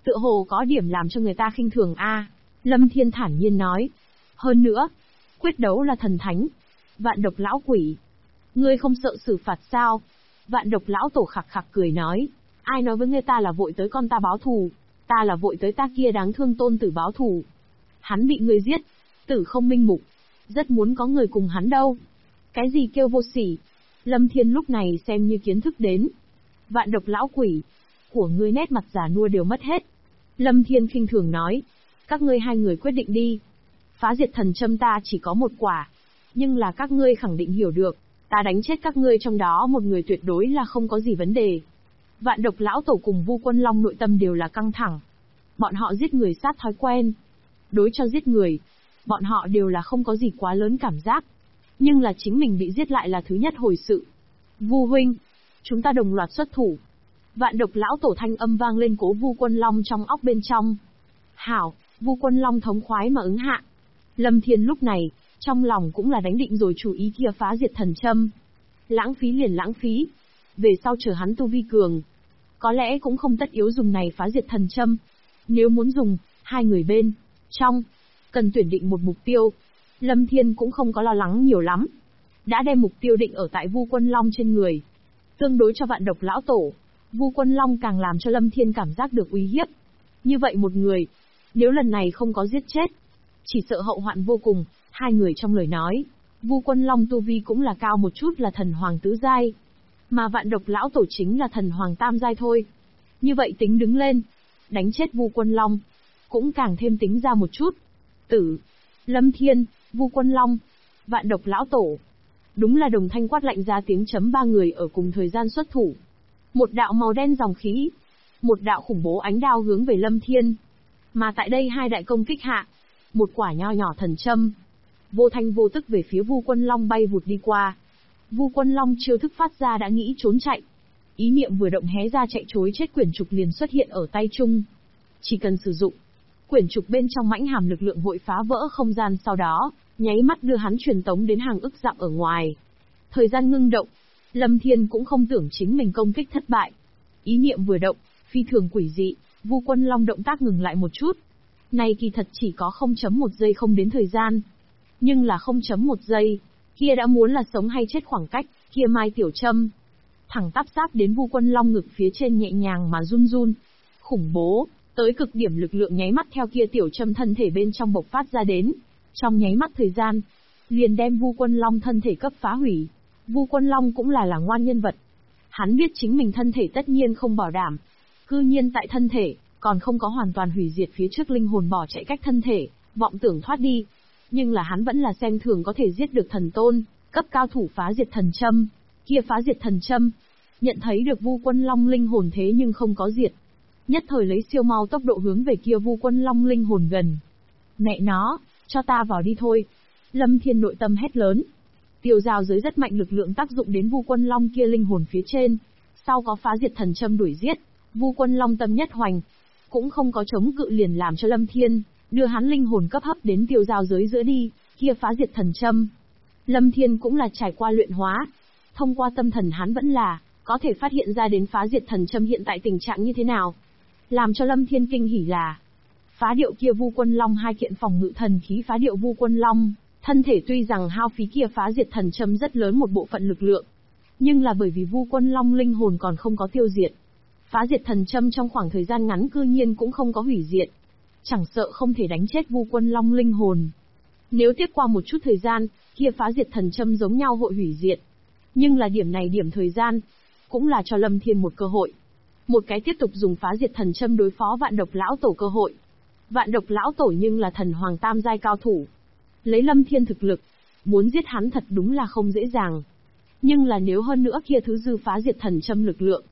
A: Tựa hồ có điểm làm cho người ta khinh thường a. Lâm Thiên thản nhiên nói. Hơn nữa, quyết đấu là thần thánh. Vạn độc lão quỷ, ngươi không sợ xử phạt sao? Vạn độc lão tổ khặc khặc cười nói. Ai nói với ngươi ta là vội tới con ta báo thù? Ta là vội tới ta kia đáng thương tôn tử báo thù. Hắn bị ngươi giết, tử không minh mục. Rất muốn có người cùng hắn đâu. Cái gì kêu vô sỉ? Lâm Thiên lúc này xem như kiến thức đến. Vạn độc lão quỷ, của ngươi nét mặt già nua đều mất hết. Lâm Thiên khinh thường nói. Các ngươi hai người quyết định đi. Phá diệt thần châm ta chỉ có một quả. Nhưng là các ngươi khẳng định hiểu được. Ta đánh chết các ngươi trong đó một người tuyệt đối là không có gì vấn đề. Vạn độc lão tổ cùng Vu Quân Long nội tâm đều là căng thẳng. Bọn họ giết người sát thói quen. Đối cho giết người, bọn họ đều là không có gì quá lớn cảm giác. Nhưng là chính mình bị giết lại là thứ nhất hồi sự. Vu huynh, chúng ta đồng loạt xuất thủ. Vạn độc lão tổ thanh âm vang lên cố Vu Quân Long trong óc bên trong. Hảo, Vu Quân Long thống khoái mà ứng hạ. Lâm Thiên lúc này, trong lòng cũng là đánh định rồi chủ ý kia phá diệt thần châm. Lãng phí liền lãng phí. Về sau chờ hắn tu vi cường, có lẽ cũng không tất yếu dùng này phá diệt thần châm. Nếu muốn dùng, hai người bên trong cần tuyển định một mục tiêu. Lâm Thiên cũng không có lo lắng nhiều lắm. Đã đem mục tiêu định ở tại Vu Quân Long trên người. Tương đối cho vạn độc lão tổ, Vu Quân Long càng làm cho Lâm Thiên cảm giác được uy hiếp. Như vậy một người, nếu lần này không có giết chết, chỉ sợ hậu hoạn vô cùng. Hai người trong lời nói, Vu Quân Long tu vi cũng là cao một chút là thần hoàng tứ giai, mà vạn độc lão tổ chính là thần hoàng tam giai thôi. Như vậy tính đứng lên, đánh chết Vu Quân Long, cũng càng thêm tính ra một chút. Tử, Lâm Thiên, Vu Quân Long, vạn độc lão tổ. Đúng là đồng thanh quát lạnh ra tiếng chấm ba người ở cùng thời gian xuất thủ. Một đạo màu đen dòng khí, một đạo khủng bố ánh đao hướng về Lâm Thiên. Mà tại đây hai đại công kích hạ, một quả nho nhỏ thần châm, vô thanh vô tức về phía Vu Quân Long bay vụt đi qua. Vu Quân Long chiêu thức phát ra đã nghĩ trốn chạy. Ý niệm vừa động hé ra chạy trối chết quyển trục liền xuất hiện ở tay trung. Chỉ cần sử dụng, quyển trục bên trong mãnh hàm lực lượng hội phá vỡ không gian sau đó, nháy mắt đưa hắn truyền tống đến hàng ức dặm ở ngoài. Thời gian ngưng động, Lâm Thiên cũng không tưởng chính mình công kích thất bại. Ý niệm vừa động, phi thường quỷ dị, Vu Quân Long động tác ngừng lại một chút. Này kỳ thật chỉ có 0.1 giây không đến thời gian. Nhưng là 0.1 giây, kia đã muốn là sống hay chết khoảng cách, kia mai tiểu châm. Thẳng tắp sát đến Vu Quân Long ngực phía trên nhẹ nhàng mà run run. Khủng bố, tới cực điểm lực lượng nháy mắt theo kia tiểu châm thân thể bên trong bộc phát ra đến. Trong nháy mắt thời gian, liền đem Vu Quân Long thân thể cấp phá hủy. Vu Quân Long cũng là ngoan nhân vật. Hắn biết chính mình thân thể tất nhiên không bảo đảm. Cư nhiên tại thân thể, còn không có hoàn toàn hủy diệt phía trước linh hồn bỏ chạy cách thân thể, vọng tưởng thoát đi. Nhưng là hắn vẫn là xem thường có thể giết được thần tôn, cấp cao thủ phá diệt thần châm. Kia phá diệt thần châm, nhận thấy được Vu Quân Long linh hồn thế nhưng không có diệt. Nhất thời lấy siêu mau tốc độ hướng về kia Vu Quân Long linh hồn gần. Mẹ nó, cho ta vào đi thôi. Lâm Thiên nội tâm hét lớn. Tiêu giao giới rất mạnh lực lượng tác dụng đến Vu Quân Long kia linh hồn phía trên. Sau có phá diệt thần châm đuổi giết, Vu Quân Long tâm nhất hoành. Cũng không có chống cự liền làm cho Lâm Thiên đưa hắn linh hồn cấp hấp đến tiêu giao giới giữa đi, kia phá diệt thần châm. Lâm Thiên cũng là trải qua luyện hóa. Thông qua tâm thần hắn vẫn là có thể phát hiện ra đến phá diệt thần châm hiện tại tình trạng như thế nào. Làm cho Lâm Thiên kinh hỉ là phá điệu kia Vu Quân Long hai kiện phòng ngự thần khí phá điệu Vu Quân Long, thân thể tuy rằng hao phí kia phá diệt thần châm rất lớn một bộ phận lực lượng, nhưng là bởi vì Vu Quân Long linh hồn còn không có tiêu diệt. Phá diệt thần châm trong khoảng thời gian ngắn cư nhiên cũng không có hủy diệt. Chẳng sợ không thể đánh chết Vu Quân Long linh hồn. Nếu tiếp qua một chút thời gian, kia phá diệt thần châm giống nhau hội hủy diệt. Nhưng là điểm này điểm thời gian, cũng là cho Lâm Thiên một cơ hội. Một cái tiếp tục dùng phá diệt thần châm đối phó vạn độc lão tổ cơ hội. Vạn độc lão tổ nhưng là thần hoàng tam giai cao thủ. Lấy Lâm Thiên thực lực, muốn giết hắn thật đúng là không dễ dàng. Nhưng là nếu hơn nữa kia thứ dư phá diệt thần châm lực lượng.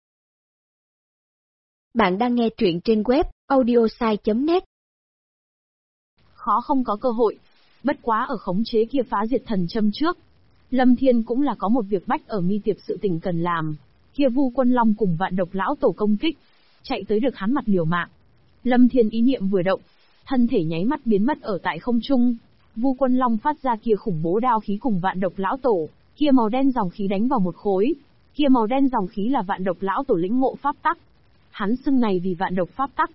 B: Bạn đang nghe truyện trên web audiosai.net.
A: Khó không có cơ hội, bất quá ở khống chế kia phá diệt thần châm trước. Lâm Thiên cũng là có một việc bách ở mi tiệp sự tình cần làm. Kia Vu Quân Long cùng vạn độc lão tổ công kích, chạy tới được hắn mặt liều mạng. Lâm Thiên ý niệm vừa động, thân thể nháy mắt biến mất ở tại không trung. Vu Quân Long phát ra kia khủng bố đao khí cùng vạn độc lão tổ, kia màu đen dòng khí đánh vào một khối. Kia màu đen dòng khí là vạn độc lão tổ lĩnh ngộ pháp tắc. Hắn xưng này vì vạn độc pháp tắc,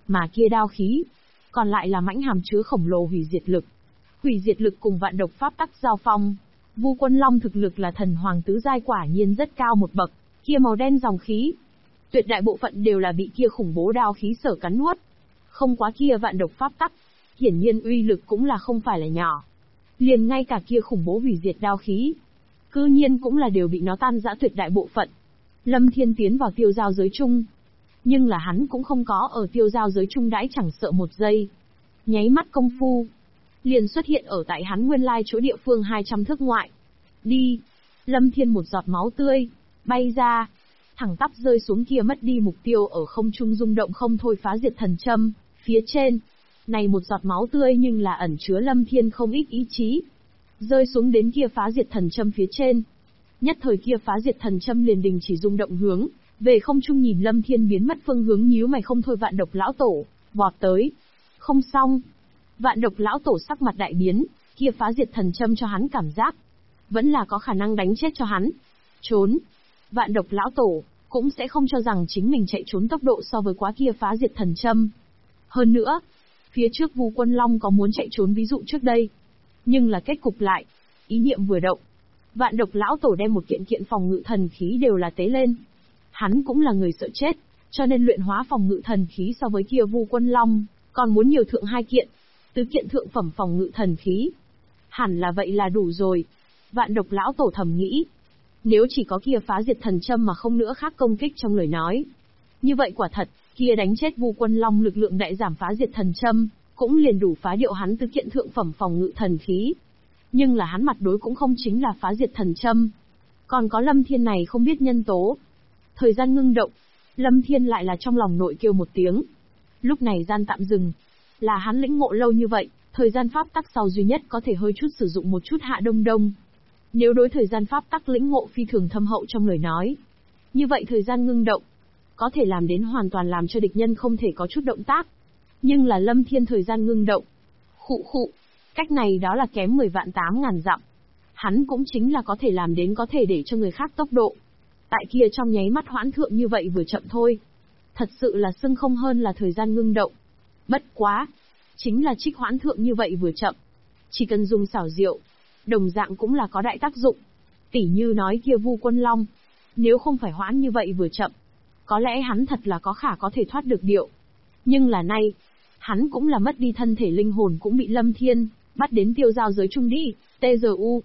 A: mà kia đao khí, còn lại là mãnh hàm chứa khổng lồ hủy diệt lực. Hủy diệt lực cùng vạn độc pháp tắc giao phong. Vu Quân Long thực lực là thần hoàng tứ giai quả nhiên rất cao một bậc, kia màu đen dòng khí, tuyệt đại bộ phận đều là bị kia khủng bố đao khí sở cắn nuốt. Không quá kia vạn độc pháp tắc, hiển nhiên uy lực cũng là không phải là nhỏ. Liền ngay cả kia khủng bố hủy diệt đao khí, cư nhiên cũng là đều bị nó tan rã tuyệt đại bộ phận. Lâm Thiên tiến vào tiêu giao giới chung, nhưng là hắn cũng không có ở tiêu giao giới chung đãi chẳng sợ một giây. Nháy mắt công phu, liền xuất hiện ở tại hắn nguyên lai chỗ địa phương 200 thước ngoại. Đi! Lâm Thiên một giọt máu tươi, bay ra, thẳng tắp rơi xuống kia mất đi mục tiêu ở không trung rung động không thôi phá diệt thần châm, phía trên. Này một giọt máu tươi nhưng là ẩn chứa Lâm Thiên không ít ý chí. Rơi xuống đến kia phá diệt thần châm phía trên. Nhất thời kia phá diệt thần châm liền đình chỉ rung động hướng, về không trung nhìn Lâm Thiên biến mất phương hướng nhíu mày không thôi vạn độc lão tổ, vọt tới. Không xong. Vạn độc lão tổ sắc mặt đại biến, kia phá diệt thần châm cho hắn cảm giác, vẫn là có khả năng đánh chết cho hắn. Trốn. Vạn độc lão tổ, cũng sẽ không cho rằng chính mình chạy trốn tốc độ so với quá kia phá diệt thần châm. Hơn nữa, phía trước Vu Quân Long có muốn chạy trốn ví dụ trước đây. Nhưng là kết cục lại, ý niệm vừa động. Vạn độc lão tổ đem một kiện kiện phòng ngự thần khí đều là tế lên. Hắn cũng là người sợ chết, cho nên luyện hóa phòng ngự thần khí so với kia Vu Quân Long, còn muốn nhiều thượng 2 kiện. Tứ kiện thượng phẩm phòng ngự thần khí. Hẳn là vậy là đủ rồi. Vạn độc lão tổ thầm nghĩ. Nếu chỉ có kia phá diệt thần châm mà không nữa khác công kích trong lời nói. Như vậy quả thật, kia đánh chết Vu Quân Long lực lượng đại giảm phá diệt thần châm, cũng liền đủ phá điệu hắn tứ kiện thượng phẩm phòng ngự thần khí. Nhưng là hắn mặt đối cũng không chính là phá diệt thần châm. Còn có Lâm Thiên này không biết nhân tố. Thời gian ngưng động, Lâm Thiên lại là trong lòng nội kêu một tiếng. Lúc này gian tạm dừng. Là hắn lĩnh ngộ lâu như vậy, thời gian pháp tắc sau duy nhất có thể hơi chút sử dụng một chút hạ đông đông. Nếu đối thời gian pháp tắc lĩnh ngộ phi thường thâm hậu trong lời nói, như vậy thời gian ngưng động, có thể làm đến hoàn toàn làm cho địch nhân không thể có chút động tác. Nhưng là Lâm Thiên thời gian ngưng động. Khụ, cách này đó là kém 10 vạn 8.000 dặm. Hắn cũng chính là có thể làm đến có thể để cho người khác tốc độ. Tại kia trong nháy mắt hoãn thượng như vậy vừa chậm thôi. Thật sự là xưng không hơn là thời gian ngưng động. Bất quá, chính là trích hoãn thượng như vậy vừa chậm. Chỉ cần dùng xảo diệu, đồng dạng cũng là có đại tác dụng. Tỉ như nói kia Vu Quân Long, nếu không phải hoãn như vậy vừa chậm, có lẽ hắn thật là có thể thoát được điệu. Nhưng là nay, hắn cũng là mất đi thân thể linh hồn cũng bị Lâm Thiên bắt đến tiêu giao giới chung đi. TGU,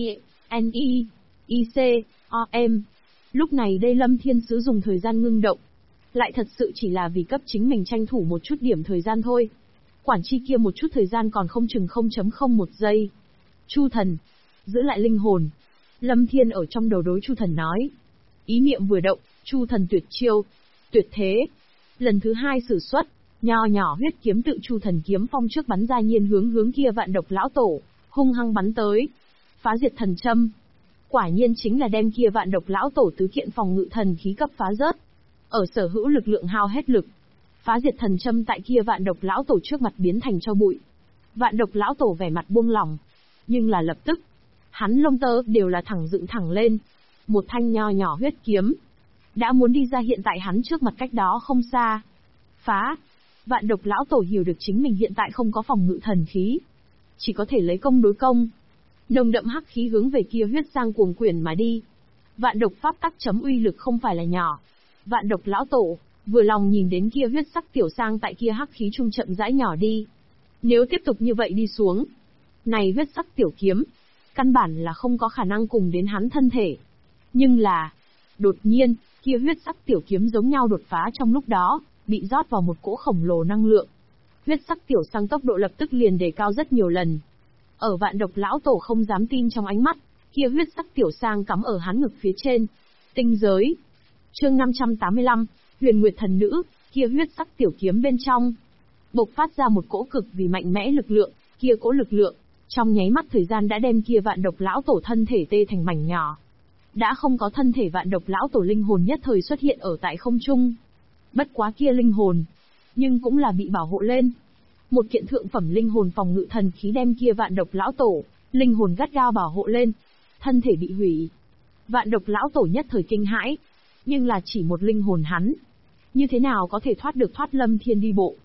A: INI, IC, OM. Lúc này đây Lâm Thiên sử dụng thời gian ngưng động, lại thật sự chỉ là vì cấp chính mình tranh thủ một chút điểm thời gian thôi. Quản chi kia một chút thời gian còn không chừng 0.01 giây. Chu thần, giữ lại linh hồn. Lâm Thiên ở trong đầu đối Chu thần nói. Ý niệm vừa động, Chu thần tuyệt chiêu, tuyệt thế. Lần thứ 2 sử xuất, nho nhỏ huyết kiếm tự Chu thần kiếm phong trước bắn ra nhiên hướng kia vạn độc lão tổ, hung hăng bắn tới. Phá diệt thần châm. Quả nhiên chính là đem kia vạn độc lão tổ tứ kiện phòng ngự thần khí cấp phá rớt. Ở sở hữu lực lượng hao hết lực, phá diệt thần châm tại kia vạn độc lão tổ trước mặt biến thành tro bụi. Vạn độc lão tổ vẻ mặt buông lỏng, nhưng là lập tức, hắn lông tơ đều là thẳng dựng thẳng lên. Một thanh nho nhỏ huyết kiếm đã muốn đi ra hiện tại hắn trước mặt cách đó không xa. Phá! Vạn độc lão tổ hiểu được chính mình hiện tại không có phòng ngự thần khí, chỉ có thể lấy công đối công. Nồng đậm hắc khí hướng về kia huyết sang cuồng quyển mà đi. Vạn độc pháp tắc chấm uy lực không phải là nhỏ. Vạn độc lão tổ vừa lòng nhìn đến kia huyết sắc tiểu sang tại kia hắc khí trung chậm rãi nhỏ đi. Nếu tiếp tục như vậy đi xuống, này huyết sắc tiểu kiếm, căn bản là không có khả năng cùng đến hắn thân thể. Nhưng là, đột nhiên, kia huyết sắc tiểu kiếm giống nhau đột phá trong lúc đó, bị rót vào một cỗ khổng lồ năng lượng. Huyết sắc tiểu sang tốc độ lập tức liền đề cao rất nhiều lần. Ở vạn độc lão tổ không dám tin trong ánh mắt, kia huyết sắc tiểu sang cắm ở hắn ngực phía trên. Tinh giới. Chương 585, Huyền Nguyệt thần nữ, kia huyết sắc tiểu kiếm bên trong bộc phát ra một cỗ cực vì mạnh mẽ lực lượng, kia cỗ lực lượng trong nháy mắt thời gian đã đem kia vạn độc lão tổ thân thể tê thành mảnh nhỏ. Đã không có thân thể vạn độc lão tổ linh hồn nhất thời xuất hiện ở tại không trung. Bất quá kia linh hồn, nhưng cũng là bị bảo hộ lên. Một kiện thượng phẩm linh hồn phòng ngự thần khí đem kia vạn độc lão tổ, linh hồn gắt gao bảo hộ lên. Thân thể bị hủy. Vạn độc lão tổ nhất thời kinh hãi. Nhưng là chỉ một linh hồn hắn, như thế nào có thể thoát được thoát Lâm Thiên đi bộ.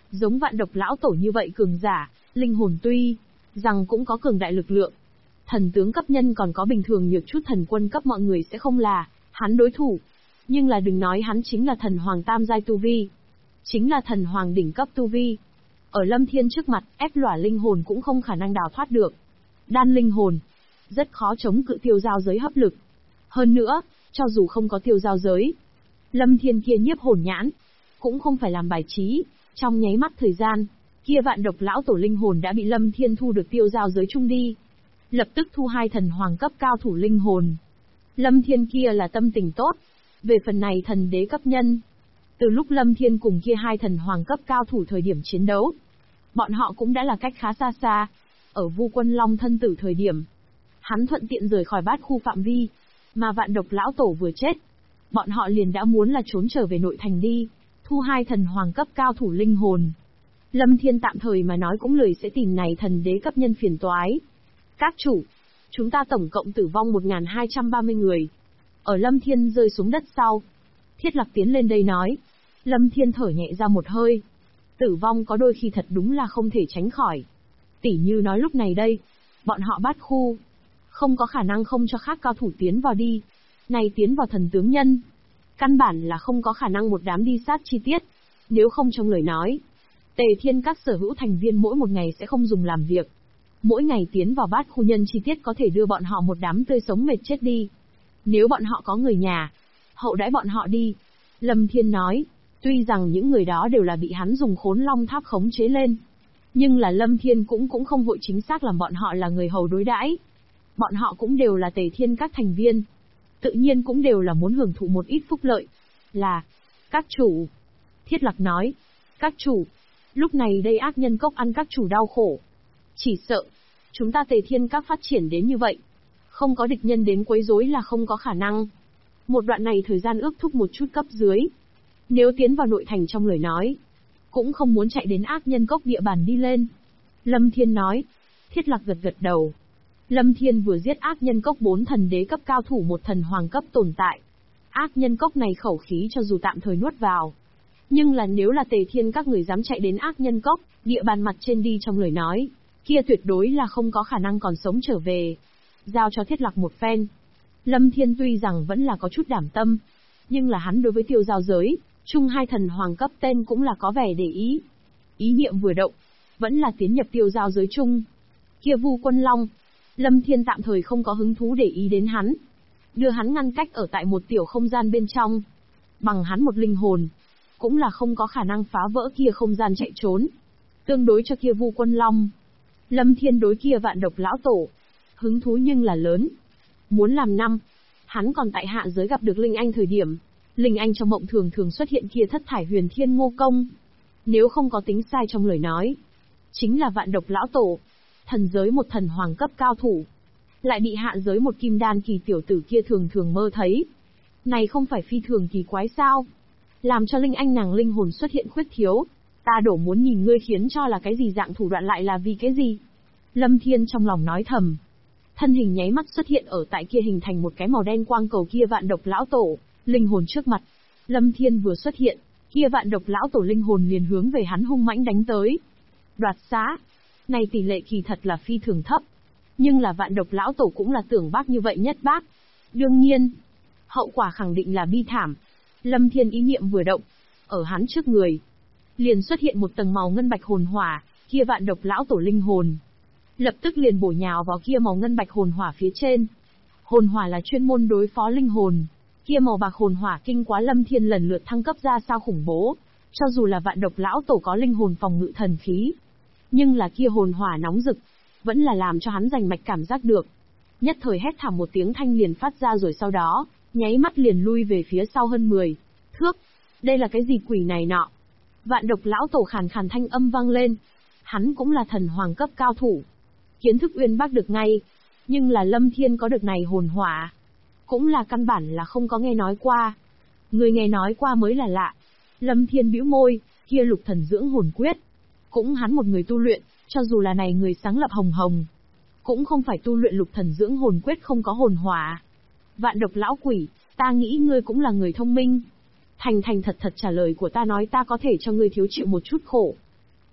A: Giống vạn độc lão tổ như vậy cường giả, linh hồn tuy rằng cũng có cường đại lực lượng. Thần tướng cấp nhân còn có bình thường nhược chút thần quân cấp mọi người sẽ không là hắn đối thủ. Nhưng là đừng nói hắn chính là thần hoàng tam giai tu vi. Chính là thần hoàng đỉnh cấp tu vi. Ở Lâm Thiên trước mặt, ép lỏa linh hồn cũng không khả năng đào thoát được. Đan linh hồn, rất khó chống cự tiêu giao giới hấp lực. Hơn nữa, cho dù không có tiêu giao giới, Lâm Thiên kia nhiếp hồn nhãn, cũng không phải làm bài trí, trong nháy mắt thời gian, kia vạn độc lão tổ linh hồn đã bị Lâm Thiên thu được tiêu giao giới chung đi. Lập tức thu 2 thần hoàng cấp cao thủ linh hồn. Lâm Thiên kia là tâm tình tốt. Về phần này thần đế cấp nhân, từ lúc Lâm Thiên cùng kia 2 thần hoàng cấp cao thủ thời điểm chiến đấu, bọn họ cũng đã là cách khá xa xa. Ở Vu Quân Long thân tử thời điểm, hắn thuận tiện rời khỏi bát khu phạm vi, mà vạn độc lão tổ vừa chết, bọn họ liền đã muốn là trốn trở về nội thành đi, thu 2 thần hoàng cấp cao thủ linh hồn. Lâm Thiên tạm thời mà nói cũng lười sẽ tìm này thần đế cấp nhân phiền toái. Các chủ, chúng ta tổng cộng tử vong 1230 người. Ở Lâm Thiên rơi xuống đất sau, Thiết Lạc tiến lên đây nói. Lâm Thiên thở nhẹ ra một hơi. Tử vong có đôi khi thật đúng là không thể tránh khỏi. Tỉ như nói lúc này đây, bọn họ bát khu, không có khả năng không cho khác cao thủ tiến vào đi. Này tiến vào thần tướng nhân, căn bản là không có khả năng một đám đi sát chi tiết. Nếu không trong lời nói, Tề Thiên các sở hữu thành viên mỗi một ngày sẽ không dùng làm việc. Mỗi ngày tiến vào bát khu nhân chi tiết có thể đưa bọn họ một đám tươi sống mệt chết đi. Nếu bọn họ có người nhà, hậu đãi bọn họ đi. Lâm Thiên nói, tuy rằng những người đó đều là bị hắn dùng khốn long tháp khống chế lên, nhưng là Lâm Thiên cũng không vội chính xác làm bọn họ là người hầu đối đãi. Bọn họ cũng đều là Tề Thiên các thành viên, tự nhiên cũng đều là muốn hưởng thụ một ít phúc lợi. Là, các chủ. Thiết Lạc nói, các chủ, lúc này đây ác nhân cốc ăn các chủ đau khổ. Chỉ sợ, chúng ta Tề Thiên các phát triển đến như vậy, không có địch nhân đến quấy rối là không có khả năng. Một đoạn này thời gian ước thúc một chút cấp dưới. Nếu tiến vào nội thành trong lời nói, cũng không muốn chạy đến ác nhân cốc địa bàn đi lên. Lâm Thiên nói. Thiết Lạc gật gật đầu. Lâm Thiên vừa giết ác nhân cốc 4 thần đế cấp cao thủ một thần hoàng cấp tồn tại. Ác nhân cốc này khẩu khí cho dù tạm thời nuốt vào. Nhưng là nếu là Tề Thiên các người dám chạy đến ác nhân cốc, địa bàn mặt trên đi trong lời nói, kia tuyệt đối là không có khả năng còn sống trở về. Giao cho Thiết Lạc một phen. Lâm Thiên tuy rằng vẫn là có chút đảm tâm, nhưng là hắn đối với tiêu giao giới, chung 2 thần hoàng cấp tên cũng là có vẻ để ý. Ý niệm vừa động, vẫn là tiến nhập tiêu giao giới chung. Kia Vu Quân Long, Lâm Thiên tạm thời không có hứng thú để ý đến hắn. Đưa hắn ngăn cách ở tại một tiểu không gian bên trong. Bằng hắn một linh hồn, cũng là không có khả năng phá vỡ kia không gian chạy trốn. Tương đối cho kia Vu Quân Long, Lâm Thiên đối kia vạn độc lão tổ, hứng thú nhưng là lớn. Muốn làm năm, hắn còn tại hạ giới gặp được Linh Anh thời điểm, Linh Anh trong mộng thường thường xuất hiện kia thất thải huyền thiên ngô công. Nếu không có tính sai trong lời nói, chính là vạn độc lão tổ, thần giới một thần hoàng cấp cao thủ, lại bị hạ giới một kim đan kỳ tiểu tử kia thường thường mơ thấy. Này không phải phi thường kỳ quái sao? Làm cho Linh Anh nàng linh hồn xuất hiện khuyết thiếu. Ta đổ muốn nhìn ngươi khiến cho là cái gì dạng thủ đoạn lại là vì cái gì? Lâm Thiên trong lòng nói thầm. Thân hình nháy mắt xuất hiện ở tại kia hình thành một cái màu đen quang cầu kia vạn độc lão tổ, linh hồn trước mặt. Lâm Thiên vừa xuất hiện, kia vạn độc lão tổ linh hồn liền hướng về hắn hung mãnh đánh tới. Đoạt xá. Này tỷ lệ kỳ thật là phi thường thấp. Nhưng là vạn độc lão tổ cũng là tưởng bác như vậy nhất bác. Đương nhiên, hậu quả khẳng định là bi thảm. Lâm Thiên ý niệm vừa động, ở hắn trước người, liền xuất hiện một tầng màu ngân bạch hồn hỏa, kia vạn độc lão tổ linh hồn. Lập tức liền bổ nhào vào kia màu ngân bạch hồn hỏa phía trên. Hồn hỏa là chuyên môn đối phó linh hồn. Kia màu bạc hồn hỏa kinh quá Lâm Thiên lần lượt thăng cấp ra sao khủng bố. Cho dù là vạn độc lão tổ có linh hồn phòng ngự thần khí, nhưng là kia hồn hỏa nóng rực, vẫn là làm cho hắn rành mạch cảm giác được. Nhất thời hét thảm một tiếng thanh liền phát ra rồi sau đó, nháy mắt liền lui về phía sau hơn 10 thước. Đây là cái gì quỷ này nọ? Vạn độc lão tổ khàn khàn thanh âm vang lên. Hắn cũng là thần hoàng cấp cao thủ. Kiến thức uyên bác được ngay. Nhưng là Lâm Thiên có được này hồn hỏa, cũng là căn bản là không có nghe nói qua. Người nghe nói qua mới là lạ. Lâm Thiên bĩu môi, kia lục thần dưỡng hồn quyết, cũng hắn một người tu luyện, cho dù là này người sáng lập hồng hồng, cũng không phải tu luyện lục thần dưỡng hồn quyết không có hồn hỏa. Vạn độc lão quỷ, ta nghĩ ngươi cũng là người thông minh. Thành thành thật thật trả lời của ta nói ta có thể cho ngươi thiếu chịu một chút khổ.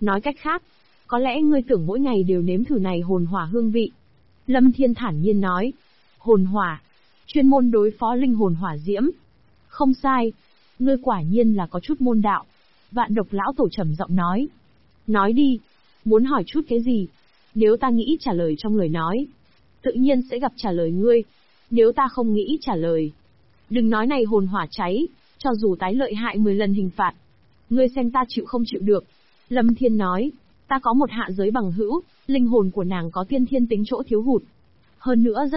A: Nói cách khác, có lẽ ngươi tưởng mỗi ngày đều nếm thử này hồn hỏa hương vị. Lâm Thiên thản nhiên nói. Hồn hỏa, chuyên môn đối phó linh hồn hỏa diễm. Không sai, ngươi quả nhiên là có chút môn đạo. Vạn Độc lão tổ trầm giọng nói. Nói đi, muốn hỏi chút cái gì? Nếu ta nghĩ trả lời trong lời nói, tự nhiên sẽ gặp trả lời ngươi. Nếu ta không nghĩ trả lời, đừng nói này hồn hỏa cháy, cho dù tái lợi hại 10 lần hình phạt, ngươi xem ta chịu không chịu được. Lâm Thiên nói, ta có một hạ giới bằng hữu, linh hồn của nàng có tiên thiên tính chỗ thiếu hụt. Hơn nữa rất